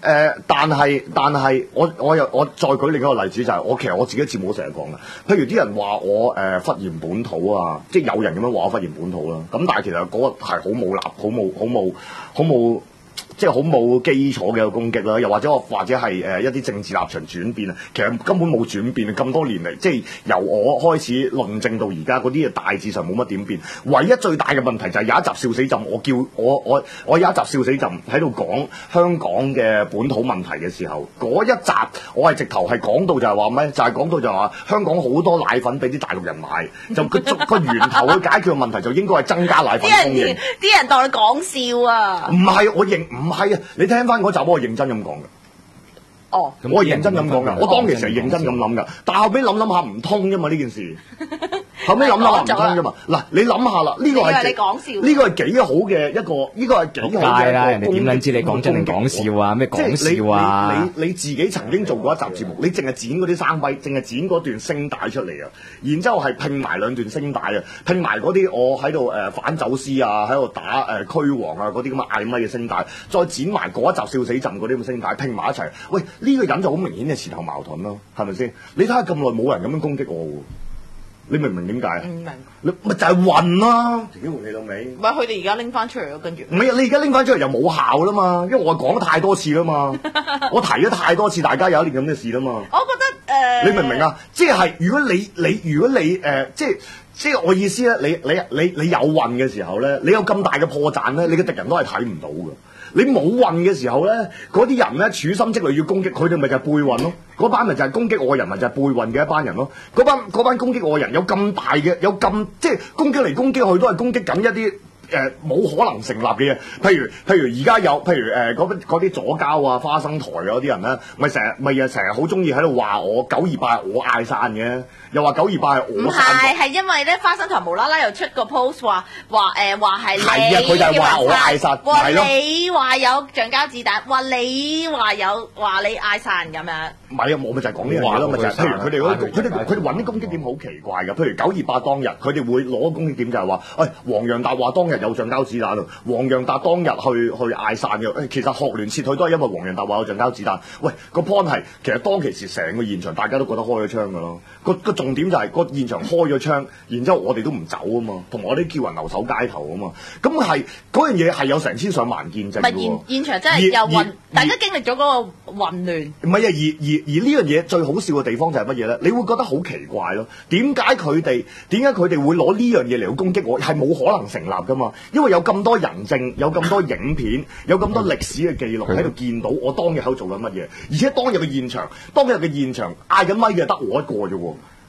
係我再舉另一個例子就係其實我自己節目成日講嘅，譬如啲人話我忽然本土啊，即係有人咁樣話我忽然本土啦。咁但係其實嗰個係好冇即係好冇基礎嘅一個攻擊啦，又或者係一啲政治立場轉變啊，其實根本冇轉變啊！咁多年嚟，即係由我開始論證到而家，嗰啲嘢大致上冇乜點變。唯一最大嘅問題就係有一集笑死朕，我有一集笑死朕喺度講香港嘅本土問題嘅時候，嗰一集我係直頭係講到就係話咩？就係講到就係話香港好多奶粉俾啲大陸人買，就個源頭去解決嘅問題就應該係增加奶粉供應。 啲人當你講笑啊！ 唔係，唔係啊！你聽翻嗰集，我係認真咁講嘅。 哦， 我係認真咁講嘅，我當其時係認真咁諗嘅，但後尾諗下唔通啫嘛呢件事。後尾諗下唔通啫嘛。嗱，你諗下啦，呢個係你講笑， 呢個係幾好嘅一個，呢個係幾好嘅一個。 啦，人哋點撚知你講真定講笑啊？咩講笑啊？ 你自己曾經做過一集節目，你淨係剪嗰啲生輝，淨係剪嗰段聲帶出嚟啊，然之後係拼埋兩段聲帶啊，拼埋嗰啲我喺度反走私啊，喺度打驅王啊嗰啲咁嘅嗌咪嘅聲帶，再剪埋嗰一集笑死朕嗰啲咁嘅聲帶拼埋一齊，喂！呢個人就好明顯嘅前後矛盾咯，係咪先？你睇下咁耐冇人咁樣攻擊我喎，你明唔明點解啊？唔明。你咪就係混啦，屌你老味！ 唔係佢哋而家拎翻出嚟咯，跟住。唔係啊，你而家拎翻出嚟又冇效啦嘛，因為我講咗太多次啦嘛，我提咗太多次，大家有一年咁嘅事啦嘛。 我覺得你明唔明啊？即係如果你即係我意思咧，你有運嘅時候咧，你有咁大嘅破綻咧，你嘅敵人都係睇唔到嘅。你冇運嘅時候咧，嗰啲人咧處心積慮要攻擊佢哋，咪就係背運咯。嗰班咪就係攻擊我嘅人，咪就係背運嘅一班人咯。嗰班攻擊我嘅人有咁大嘅，有咁即係攻擊嚟攻擊去都係攻擊緊一啲冇可能成立嘅嘢。譬如而家有，譬如嗰啲左膠啊、花生台嗰啲人咧，咪成日好中意喺度話我928係我嗌散嘅。又話928係我唔係因為咧花生台無啦啦又出個 post 話係你係啊，佢就係話我嗌殺， 話你話有橡膠子彈，話你嗌殺人咁樣。 唔係啊，我咪就係講呢樣嘢咯，咪就係譬如佢哋揾啲攻擊點好奇怪㗎。譬如928當日，佢哋會攞攻擊點就係話，黃洋達話當日有橡膠子彈，黃洋達當日去嗌散嘅。其實學聯撤退都係因為黃洋達話有橡膠子彈。喂，個 point 係其實當其時成個現場大家都覺得開咗槍㗎咯。個重點就係個現場開咗槍，然之後我哋都唔走啊嘛，同埋我哋叫人留守街頭啊嘛。咁係嗰樣嘢係有成千上萬見證。唔係現場真係又混，大家經歷咗嗰個混亂。 唔係啊，而呢樣嘢最好笑嘅地方就係乜嘢咧？你會覺得好奇怪咯。點解佢哋會攞呢樣嘢嚟去攻擊我？係冇可能成立噶嘛？因為有咁多人證，有咁多影片，有咁多歷史嘅記錄喺度見到我當日喺度做緊乜嘢。而且當日嘅現場嗌緊咪嘅得我一個啫喎。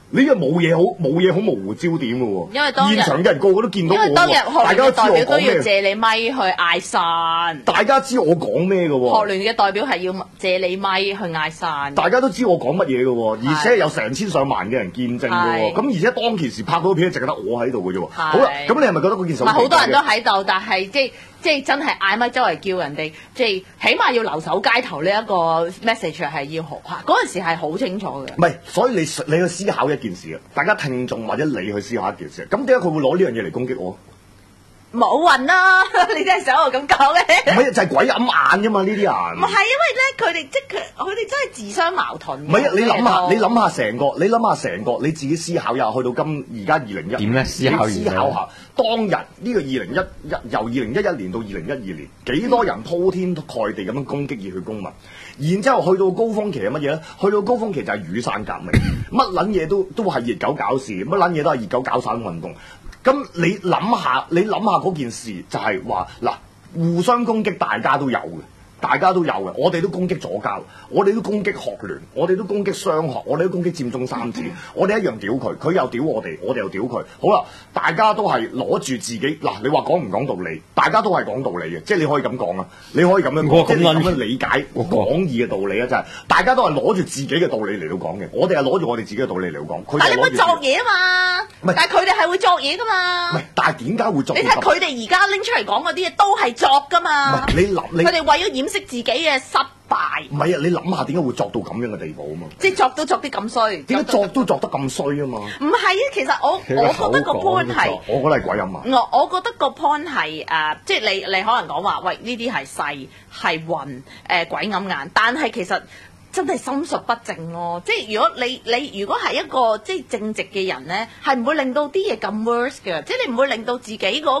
你又冇嘢好模糊焦點嘅喎。 因為當日現場嘅人個個都見到我因為當日喎，大學聯嘅家都知我代表都要講咩， 借你咪去嗌散， 大家知我講咩嘅喎。 學聯嘅代表係要借你咪去嗌散。 大家都知我講乜嘢嘅喎，而且有成千上萬嘅人見證嘅喎， 係咁而且當其時拍到片，淨係得我喺度嘅啫喎。 係好啦，咁你係咪覺得嗰件事唔係好多人都奇怪嘅喺度，但係即係真係嗌咪周圍叫人哋，即係起碼要留守街頭呢一個 message 係要學下。嗰陣時係好清楚嘅。 唔係，所以你去思考一件事啊，大家聽眾或者你去思考一件事，咁點解佢會攞呢樣嘢嚟攻擊我？ 冇運啦！你真係想我咁講咧？ 唔係就係鬼揞眼啫嘛！呢啲人唔係因為咧，佢哋真係自相矛盾。 唔係啊！你諗下，你諗諗下成個，你自己思考一下，去到而家2021 點咧思考完你思考下當日呢個由2011年到2012年，幾多人鋪天蓋地咁樣攻擊熱血公民，然之後去到高峰期係乜嘢咧？去到高峰期就係雨傘革命，乜撚嘢都係熱狗搞事，乜撚嘢都係熱狗搞散運動。咁你諗下嗰件事就係話嗱，互相攻擊大家都有嘅。我哋都攻擊左膠，我哋都攻擊學聯，我哋都攻擊雙學，我哋都攻擊佔中三子，我哋一樣屌佢，佢又屌我哋，我哋又屌佢。好啦，大家都係攞住自己嗱，你話講唔講道理？大家都係講道理嘅，即係你可以咁講啊，你可以咁樣講，即係你咁樣理解講義嘅道理啊，就係大家都係攞住自己嘅道理嚟到講嘅，我哋係攞住我哋自己嘅道理嚟到講。佢但係你會哋係攞住作嘢啊嘛？ 唔係但係佢哋係會作嘢噶嘛？ 唔係，但係點解會作你嘢？ 睇佢哋而家拎出嚟講嗰啲嘢都係作噶唔嘛？ 係你佢哋為咗掩飾自己嘅失敗， 唔係啊！你諗下點解會作到咁樣嘅地步啊嘛？ 即係作都作啲咁衰。 點解作都作得咁衰啊嘛？ 唔係啊，其實我覺得個 point 係。 我覺得係鬼陰啊！ 我覺得個 point 係即係你可能講話，喂呢啲係細係混鬼揞眼，但係其實真係心術不正咯。即係如果你如果係一個即係正直嘅人咧，係唔會令到啲嘢咁 worse 嘅，即係你唔會令到自己嗰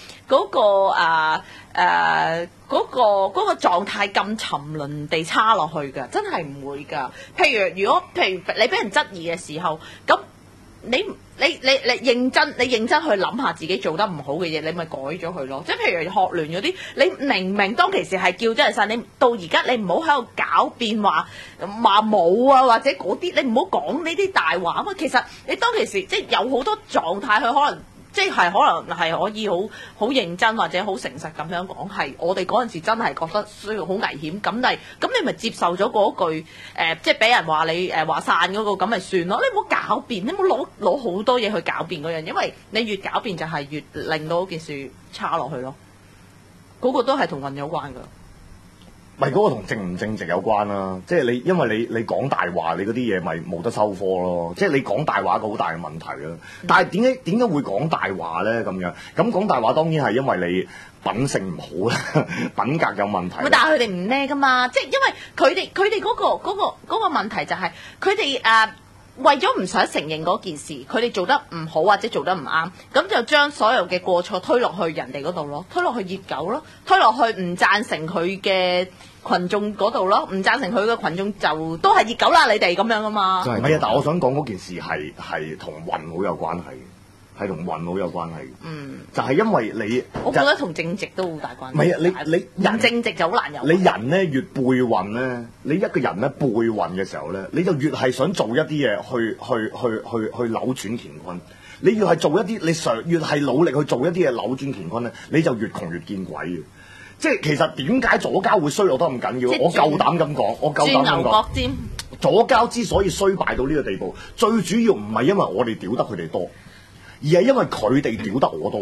個狀態咁沉淪地差落去㗎，真係唔會㗎。譬如你俾人質疑嘅時候，咁你認真去諗下自己做得唔好嘅嘢，你咪改咗佢咯。即係譬如學聯嗰啲，你明明當其時係叫真係晒，你到而家你唔好喺度狡辯話冇啊，或者嗰啲你唔好講呢啲大話啊嘛。其實你當其時即係有好多狀態，佢可能。即係可能係可以好認真或者好誠實咁樣講，係我哋嗰陣時真係覺得需要好危險，咁你咪接受咗嗰句即係俾人話你話散嗰個咁咪算咯，你唔好狡辯，你唔好攞好多嘢去狡辯嗰樣，因為你越狡辯就係越令到件事差落去咯。嗰個都係同運有關㗎。 咪嗰個同正唔正直有關啦，即係因為你講大話，你嗰啲嘢咪冇得收科咯，即係你講大話一個好大嘅問題啦。但係點解會講大話咧？咁樣咁講大話當然係因為你品性唔好啦，品格有問題。 但係佢哋唔叻㗎嘛，即係因為佢哋嗰個問題就係佢哋為咗唔想承認嗰件事，佢哋做得唔好或者做得唔啱，咁就將所有嘅過錯推落去人哋嗰度咯，推落去熱狗咯，推落去唔贊成佢嘅群眾嗰度咯，唔贊成佢嘅群眾就都係熱狗啦，你哋咁樣啊嘛。 唔係啊，但係我想講嗰件事係同運好有關係嘅，係同運好有關係嘅。就係因為你， 我覺得同正直都好大關係。 唔係啊，你人正直就好難有。 你人咧越背運咧，你一個人咧背運嘅時候咧，你就越係想做一啲嘢去扭轉乾坤。你越係做一啲，你越係努力去做一啲嘢扭轉乾坤咧，你就越窮越見鬼嘅。即係其實點解左膠會衰落得咁緊要？我夠膽咁講， 轉牛角尖。 左膠之所以衰敗到呢個地步，最主要唔係因為我哋屌得佢哋多，而係因為佢哋屌得我多。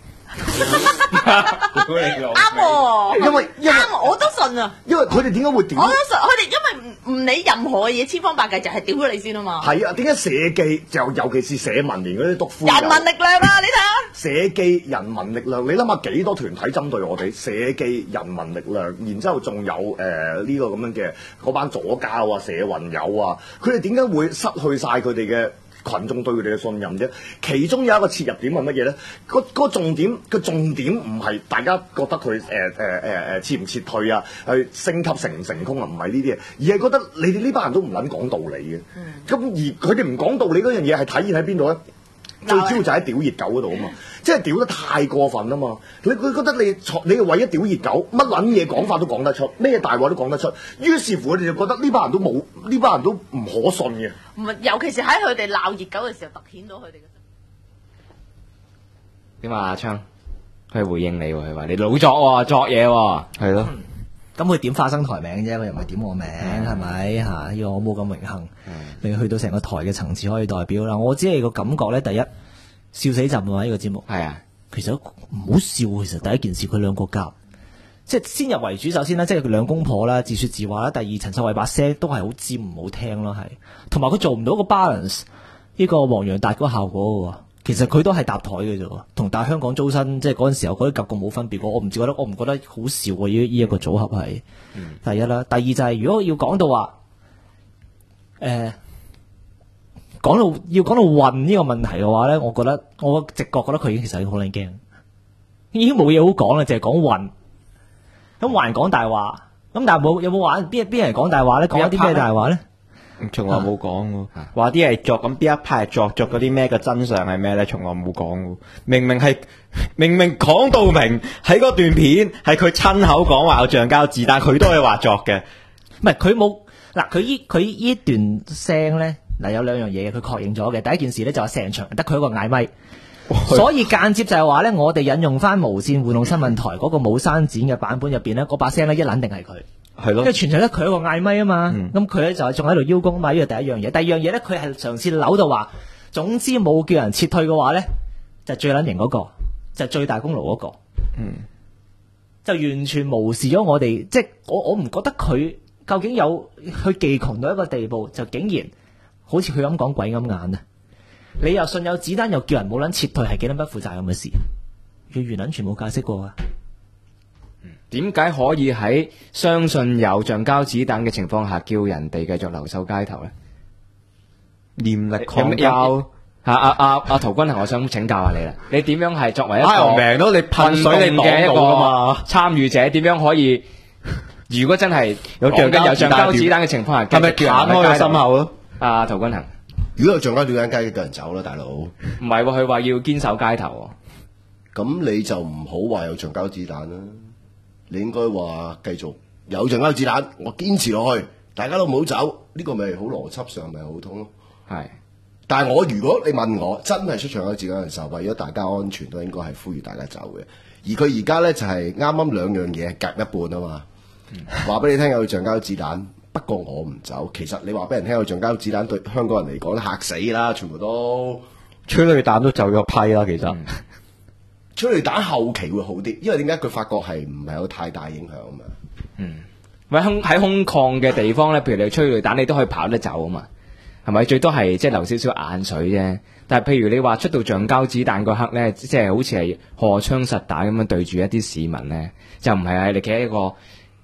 啱喎，因為啱我都信啊。 因為佢哋點解會屌？ 我都信，佢哋因為唔理任何嘅嘢，千方百計就係屌咗你先啊嘛。 係啊，點解社記就尤其是社民連嗰啲督夫？ 人民力量啊，你睇下。 社記人民力量，你諗下幾多團體針對我哋？社記人民力量，然之後仲有呢個咁樣嘅嗰班左膠啊、社運友啊，佢哋點解會失去晒佢哋嘅群眾對佢哋嘅信任啫？其中有一個切入點係乜嘢咧？個重點唔係大家覺得佢撤唔撤退啊，去升級成唔成功啊，唔係呢啲嘢，而係覺得你哋呢班人都唔撚講道理嘅。咁而佢哋唔講道理嗰樣嘢係體現喺邊度咧？ 最主要就喺屌熱狗嗰度啊嘛，即係屌得太過分啊嘛！佢覺得你為咗屌熱狗，乜撚嘢講法都講得出，咩大話都講得出，於是乎佢哋就覺得呢班人都唔可信嘅。 唔係，尤其是喺佢哋鬧熱狗嘅時候，突顯到佢哋嘅。 點啊？阿昌，佢回應你喎，佢話你老作喎，作嘢喎， 係咯。 咁佢點花生台名啫，佢又唔係點我名，係咪嚇？呢個我冇咁榮幸，你去到成個台嘅層次可以代表啦。我只係個感覺咧，第一笑死朕喎呢個節目， 係啊， 其實唔好笑。其實第一件事佢兩個夾，即係先入為主。首先呢，即係佢兩公婆啦，自説自話啦。第二，陳秀慧把聲都係好尖唔好聽咯，係同埋佢做唔到個 balance 呢個黃洋達嗰個效果嘅喎。其實佢都係搭台嘅啫喎，同大香港租新即係嗰陣時候嗰啲夾局冇分別過。我唔覺得好笑喎。呢一個組合係第一啦。第二就係如果要講到話講到運呢個問題嘅話咧，我直覺覺得佢已經其實好撚驚，已經冇嘢好講啦，淨係講運。咁還講大話，咁但係有冇話邊人講大話咧？講一啲咩大話咧？ 從來冇講喎，話啲係作，咁邊一派係作嗰啲咩嘅真相係咩咧？從來冇講喎，明明講到明喺嗰段片係佢親口講話有橡膠子，但係佢都係話作嘅， 唔係佢冇嗱，佢依段聲咧嗱有兩樣嘢佢確認咗嘅。第一件事咧就係成場得佢一個嗌咪，所以間接就係話咧，我哋引用翻無線玩弄新聞台嗰個冇刪剪嘅版本入邊咧，嗰把聲咧一撚定係佢。 係咯， 因為全場得佢一個嗌咪啊嘛，咁佢咧就係仲喺度邀功啊嘛，呢個第一樣嘢。第二樣嘢咧，佢係嘗試扭到話，總之冇叫人撤退嘅話咧，就係最撚型嗰個，就係最大功勞嗰個，就完全無視咗我哋，即係我唔覺得佢究竟有去技窮到一個地步，就竟然好似佢咁講鬼咁眼啊！你又信有子彈，又叫人冇撚撤退，係幾撚不負責任嘅事？佢完撚全冇解釋過啊！ 點解可以喺相信有橡膠子彈嘅情況下，叫人哋繼續留守街頭咧？ 念力抗交阿陶君行，我想請教下你啦，你點樣係作為一個命咯？你噴水你嘅一擋到㗎嘛？ 個參與者，點樣可以？如果真係有橡膠子彈嘅情況下， 係咪打開個心口咯？ 阿陶君行， 如果有橡膠子彈，梗係叫人走啦，大佬。 唔係喎，佢話要堅守街頭喎。 咁你就唔好話有橡膠子彈啦。你應該話繼續有橡膠子彈，我堅持落去，大家都唔好走，呢個咪好邏輯上咪好通咯。 係， 但係如果你問我真係出橡膠子彈嘅時候，為咗大家安全，都應該係呼籲大家走嘅。而佢而家咧就係啱啱兩樣嘢夾一半啊嘛。話俾你聽有橡膠子彈，不過我唔走。其實你話俾人聽有橡膠子彈，對香港人嚟講都嚇死啦，全部都催淚彈都就咗批啦，其實。 催淚彈後期會好啲，因為點解佢發覺係唔係有太大影響啊嘛？ 喺空曠嘅地方咧，譬如你催淚彈，你都可以跑得走啊嘛，係咪？最多係即係流少少眼水啫。但係譬如你話出到橡膠子彈嗰刻咧，即係好似係荷槍實彈咁樣對住一啲市民咧，就唔係你企喺一個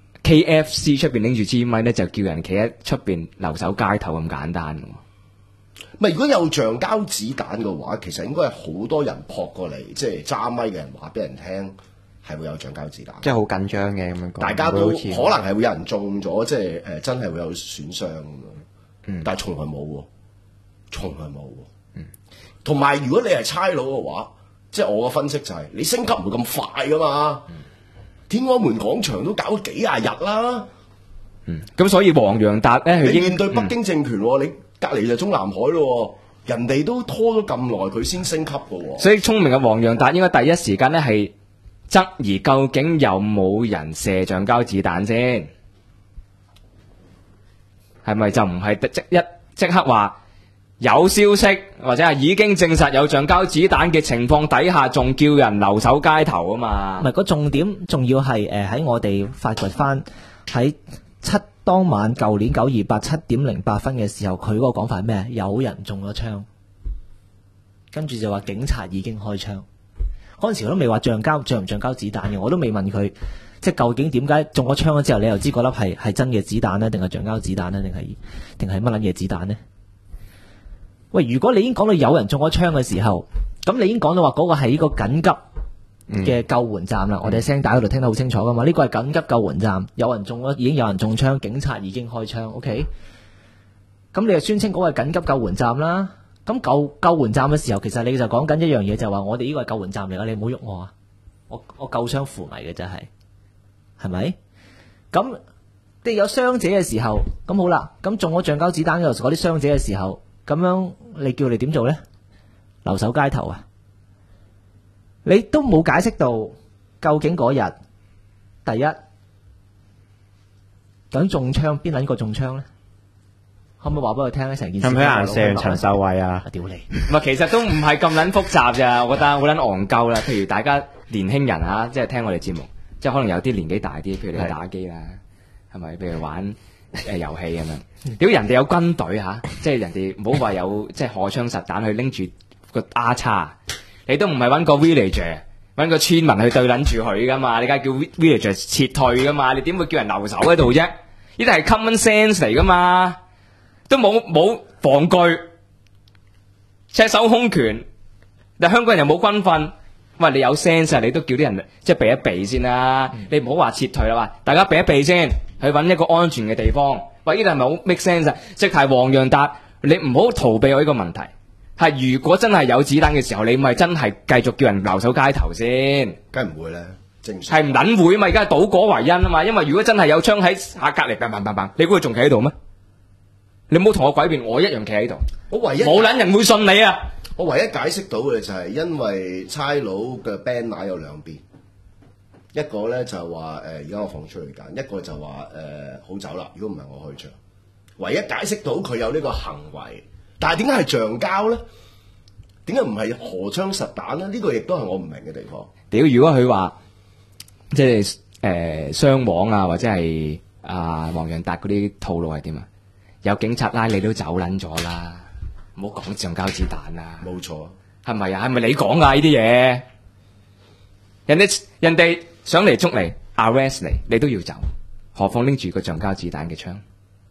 KFC 出邊拎住支咪咧，就叫人企喺出邊留守街頭咁簡單嘅。 唔係，如果有橡膠子彈嘅話，其實應該係好多人撲過嚟，即係揸咪嘅人話俾人聽係會有橡膠子彈， 即係好緊張嘅咁樣講。 大家都可能係會有人中咗，即係真係會有損傷咁樣。但係從來冇喎，從來冇喎。同埋如果你係差佬嘅話，即係我嘅分析就係、你升級唔會咁快噶嘛。天安門廣場都搞咗幾廿日啦。 咁所以黃洋達咧， 你面對北京政權，你隔離就中南海咯，人哋都拖咗咁耐，佢先升級嘅喎。 所以聰明嘅黃洋達應該第一時間咧係質疑究竟有冇人射橡膠子彈先，係咪就唔係即刻話有消息或者係已經證實有橡膠子彈嘅情況底下，仲叫人留守街頭啊嘛？ 唔係，個重點仲要係喺我哋發掘翻喺當晚舊年928 7:08嘅時候，佢嗰個講法係咩？有人中咗槍，跟住就話警察已經開槍。嗰陣時我都未話橡唔橡膠子彈嘅，我都未問佢，即係究竟點解中咗槍咗之後，你又知嗰粒係真嘅子彈呢？定係橡膠子彈呢？定係乜撚嘢子彈呢？喂，如果你已經講到有人中咗槍嘅時候，咁你已經講到話嗰個係呢個緊急嘅救援站啦，我哋聲帶嗰度聽得好清楚噶嘛？呢個係緊急救援站，有人中咗，已經有人中槍，警察已經開槍。OK，咁你就宣稱嗰個係緊急救援站啦。 咁救援站嘅時候，其實你就講緊一樣嘢，就係話我哋呢個係救援站嚟噶，你唔好喐我啊！我救傷扶危嘅啫係咪？咁你有傷者嘅時候，咁好啦，咁中咗橡膠子彈嗰啲傷者嘅時候，咁樣你叫你點做咧？留守街頭啊！你都冇解釋到究竟嗰日第一究竟中槍邊撚個中槍咧？可唔可以話俾我聽咧？成件事係咪喺顏射陳秀慧啊？ 屌你！ 唔係，其實都唔係咁撚複雜咋，我覺得好撚戇鳩啦。譬如大家年輕人啊，即係聽我哋節目，即係可能有啲年紀大啲，譬如你打機啦，係咪？譬如玩遊戲咁樣，屌人哋有軍隊嚇，即係人哋唔好話有即係荷槍實彈去拎住個 R 叉，你都唔係揾個 villager 揾個村民去對撚住佢噶嘛？你梗係叫 villager 撤退噶嘛？你點會叫人留守喺度啫？呢啲係 common sense 嚟噶嘛？都冇防具，赤手空拳，但香港人又冇軍訓。喂，你有 sense 啊？你都叫啲人即係避一避先啦。你唔好話撤退啦，話大家避一避先，去揾一個安全嘅地方。喂，呢度係咪好 make sense 啊？即係黃洋達，你唔好逃避我呢個問題。係如果真係有子彈嘅時候，你咪真係繼續叫人留守街頭先。 梗係唔會咧，正常係唔撚會啊嘛？而家係倒果為因啊嘛。因為如果真係有槍喺下隔離嘭，你估佢仲企喺度咩？你唔好同我詭辯，我一樣企喺度。 我唯一冇撚人會信你啊！ 我唯一解釋到嘅就係因為差佬嘅 banner 有兩邊，一個咧就係話而家我放出去揀，一個就話好走啦。如果唔係我開槍，唯一解釋到佢有呢個行為，但係點解係橡膠咧？點解唔係荷槍實彈咧？呢個亦都係我唔明嘅地方。 屌，如果佢話即係雙簧啊，或者係黃洋達嗰啲套路係點啊？有警察拉你都走撚咗啦，唔好講橡膠子彈啦。 冇錯， 係咪啊？係咪你講噶呢啲嘢？人哋想嚟捉你 arrest 你，你都要走，何況拎住個橡膠子彈嘅槍，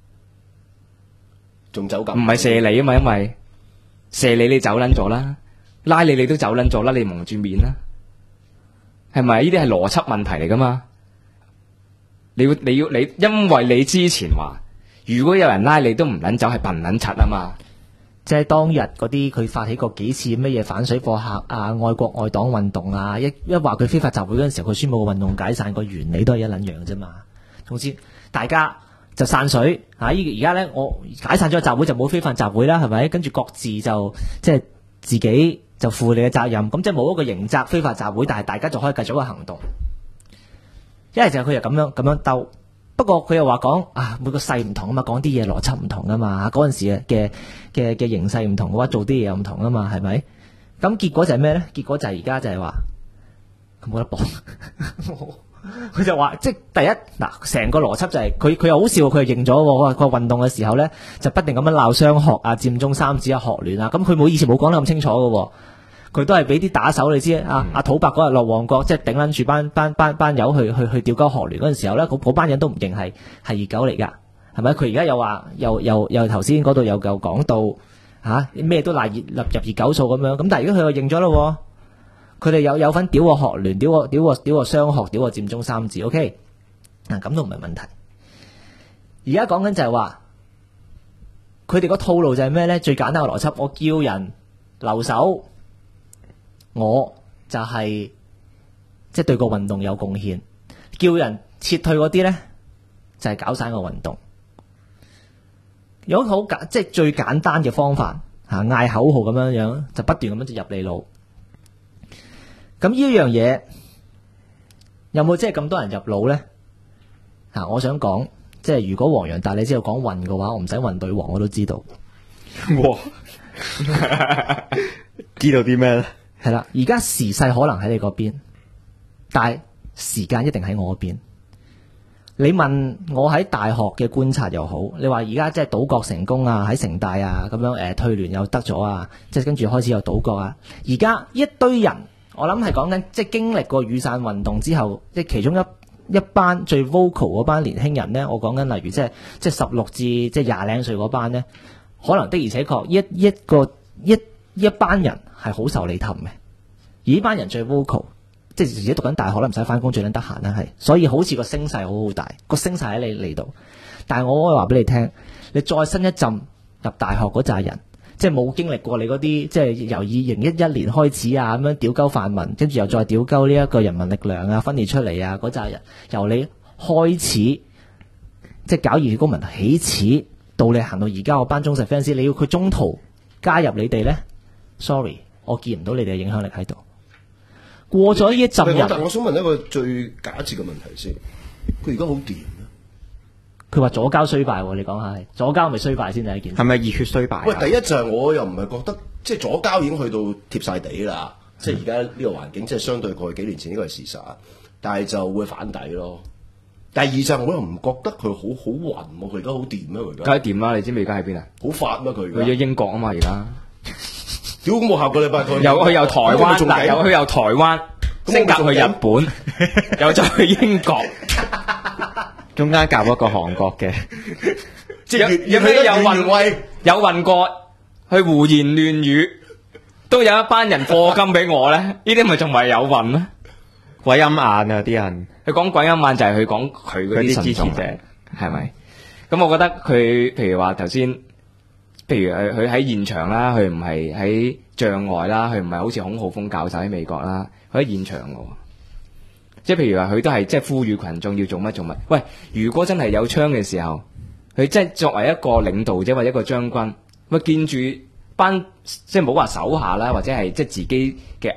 仲走咁？ 唔係射你啊嘛，因為射你走撚咗啦，拉你都走撚咗啦，你蒙住面啦，係咪？呢啲係邏輯問題嚟噶嘛？你，因為你之前話。如果有人拉你都唔撚走，係笨撚柒啊嘛！ 即係當日嗰啲佢發起過幾次乜嘢反水貨客啊、愛國愛黨運動啊，一話佢非法集會嗰陣時候，佢宣佈個運動解散個原理都係一撚樣啫嘛。總之大家就散水嚇，而家咧我解散咗集會就冇非法集會啦，係咪？跟住各自就即係自己就負你嘅責任，咁即係冇一個刑責非法集會，但係大家就可以繼續個行動。一係就佢就咁樣鬥。不過佢又話講每個勢唔同啊嘛，講啲嘢邏輯唔同啊嘛，嗰陣時嘅形勢唔同嘅話，做啲嘢又唔同啊嘛，係咪？咁結果就係咩咧？結果就係而家就係話佢冇得搏，佢就話即係第一嗱，成個邏輯就係佢又好笑，佢又認咗喎。佢話運動嘅時候咧，就不定咁樣鬧雙學啊、佔中三子啊、學聯啊，咁佢以前冇講得咁清楚嘅喎。佢都係俾啲打手你知阿土伯嗰日落旺角，即係頂撚住班友去吊鳩學聯嗰陣時候咧，嗰班人都唔認係熱狗嚟㗎，係咪？佢而家又話又頭先嗰度又講到咩都賴入熱狗數咁樣，咁但係而家佢又認咗咯，佢哋有份屌個學聯，屌個雙學，屌個佔中三子 ，OK 咁都唔係問題。而家講緊就係話佢哋個套路就係咩咧？最簡單嘅邏輯，我叫人留守。我就係即係對個運動有貢獻，叫人撤退嗰啲咧就係搞散個運動。有一個即係最簡單嘅方法嗌口號咁樣就不斷咁樣就入你腦。咁呢樣嘢有冇即係咁多人入腦咧？我想講，即係如果黃洋達你知道講運嘅話，我唔使運隊王我都知道。 哇！知道啲咩咧？ 係啦，而家時勢可能喺你嗰邊，但係時間一定喺我嗰邊。你問我喺大學嘅觀察又好，你話而家即係倒閣成功啊，喺城大啊咁樣退聯又得咗啊，即係跟住開始又倒閣啊。而家一堆人，我諗係講緊即係經歷過雨傘運動之後，即係其中一班最 vocal 嗰班年輕人咧，我講緊例如即係16至即係20零歲嗰班咧，可能的而且確一班人係好受你氹嘅，而呢班人最 vocal， 即係自己讀緊大學啦，唔使翻工最撚得閒啦，係，所以好似個聲勢好大，個聲勢喺你嚟度。但係我可以話俾你聽，你再新一陣入大學嗰扎人， 即係冇經歷過你嗰啲，即係由2011年開始啊，咁樣屌鳩泛民，跟住又再屌鳩呢一個人民力量啊，分裂出嚟啊，嗰扎人由你開始，即係搞熱血公民起始，到你行到而家嗰班忠實 fans，你要佢中途加入你哋咧 ，sorry， 我見唔到你哋嘅影響力喺度。過咗呢一陣人， 但我想問一個最假設嘅問題先，佢而家好掂啊？ 佢話左膠衰敗喎，你講下係左膠咪衰敗先第一件事。 係咪熱血衰敗啊？ 喂，第一就係我又唔係覺得，即係左膠已經去到貼晒地啦，即係而家呢個環境，即係相對過去幾年前呢個係事實，但係就會反底咯。第二就係我又唔覺得佢好穩喎，佢而家好掂咩？佢而梗家係掂啦！你知唔知而家喺邊啊？ 好發咩？佢去咗英國啊嘛，而家屌咁我下個禮拜佢又去台灣， 仲嗱又去台灣，升格去日本，又再去英國， 中間夾一個韓國嘅， 即係有運過去胡言亂語，都有一班人課金俾我咧，呢啲咪仲係有運咩？ 鬼陰眼啊啲人， 佢講鬼陰眼就係佢講佢嗰啲支持者，係咪？咁我覺得佢譬如話頭先，譬如佢喺現場啦，佢唔係喺障礙啦，佢唔係好似孔浩峰教授喺美國啦，佢喺現場嘅喎。即係譬如話，佢都係即係呼籲群眾要做乜做乜。喂，如果真係有槍嘅時候，佢即係作為一個領導者或者一個將軍，喂見住班即係冇話手下啦，或者係即係自己嘅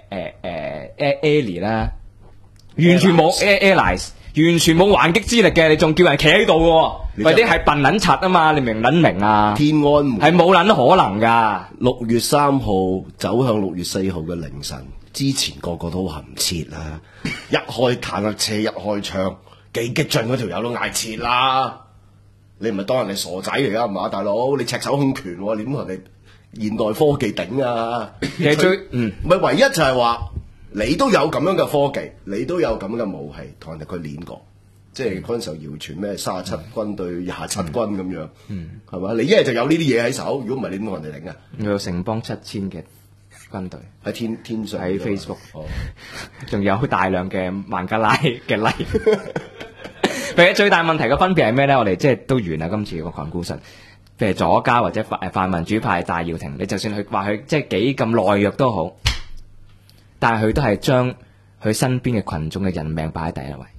ally 啦，完全冇 allies，完全冇還擊之力嘅，你仲叫人企喺度嘅，或者係笨撚柒啊嘛？你明唔明啊？ 天安門係冇撚可能㗎。 6月3號走向6月4號嘅凌晨，之前個個都話唔切啦，一開坦克車一開槍，幾激進嗰條友都嗌切啦。你唔係當人哋傻仔嚟㗎係嘛，大佬？你赤手空拳喎，你點同人哋現代科技頂啊？ 其實最唔係唯一就係話，你都有咁樣嘅科技，你都有咁嘅武器，同人哋佢練過。即係嗰陣時候謠傳咩37軍對27軍咁樣，係嘛？你一係就有呢啲嘢喺手，如果唔係你點同人哋頂啊？ 有城邦7000嘅軍隊喺天上喺 Facebook，仲有大量嘅孟加拉嘅 like。其實最大問題嘅分別係咩咧？我哋即係都完啦，今次個 conclusion。譬如左家或者泛民主派戴耀廷，你就算佢話佢即係幾咁懦弱都好，但係佢都係將佢身邊嘅群眾嘅人命擺喺第一位，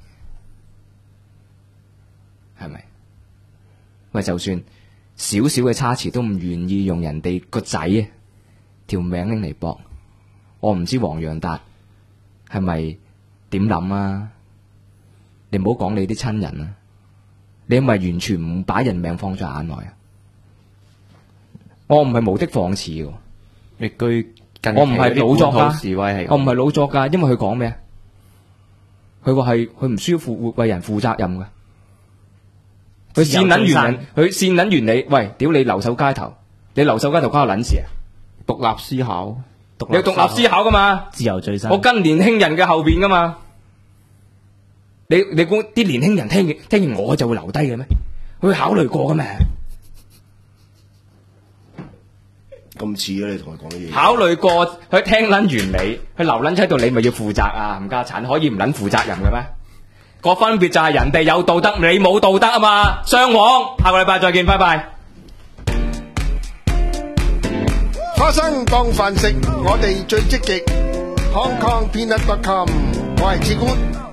係咪？喂，就算少少嘅差池都唔願意用人哋個仔條命拎嚟搏，我唔知黃洋達係咪點諗啊？你唔好講你啲親人啊，你係咪完全唔把人命放在眼內啊？我唔係無的放矢嘅， 亦居近我唔係老作家， 示威係我唔係老作家，因為佢講咩？佢話係佢唔需要為人負責任嘅，佢煽撚完人，佢煽撚完你，喂，屌你留守街頭，你留守街頭關我撚事啊？ 獨立思考， 你有獨立思考噶嘛？ 自由最新。 我跟年輕人嘅後邊噶嘛？你估啲年輕人聽完我就會留低嘅咩？佢會考慮過嘅咩？ 咁似啊！你同佢講啲嘢， 考慮過，佢聽撚完你，佢留撚喺度，你咪要負責啊！冚家鏟可以唔撚負責任嘅咩？個分別就係人哋有道德，你冇道德啊嘛！雙黃，下個禮拜再見，拜拜。 花生當飯食，我哋最積極。HongKongPeanut.com，我係志官。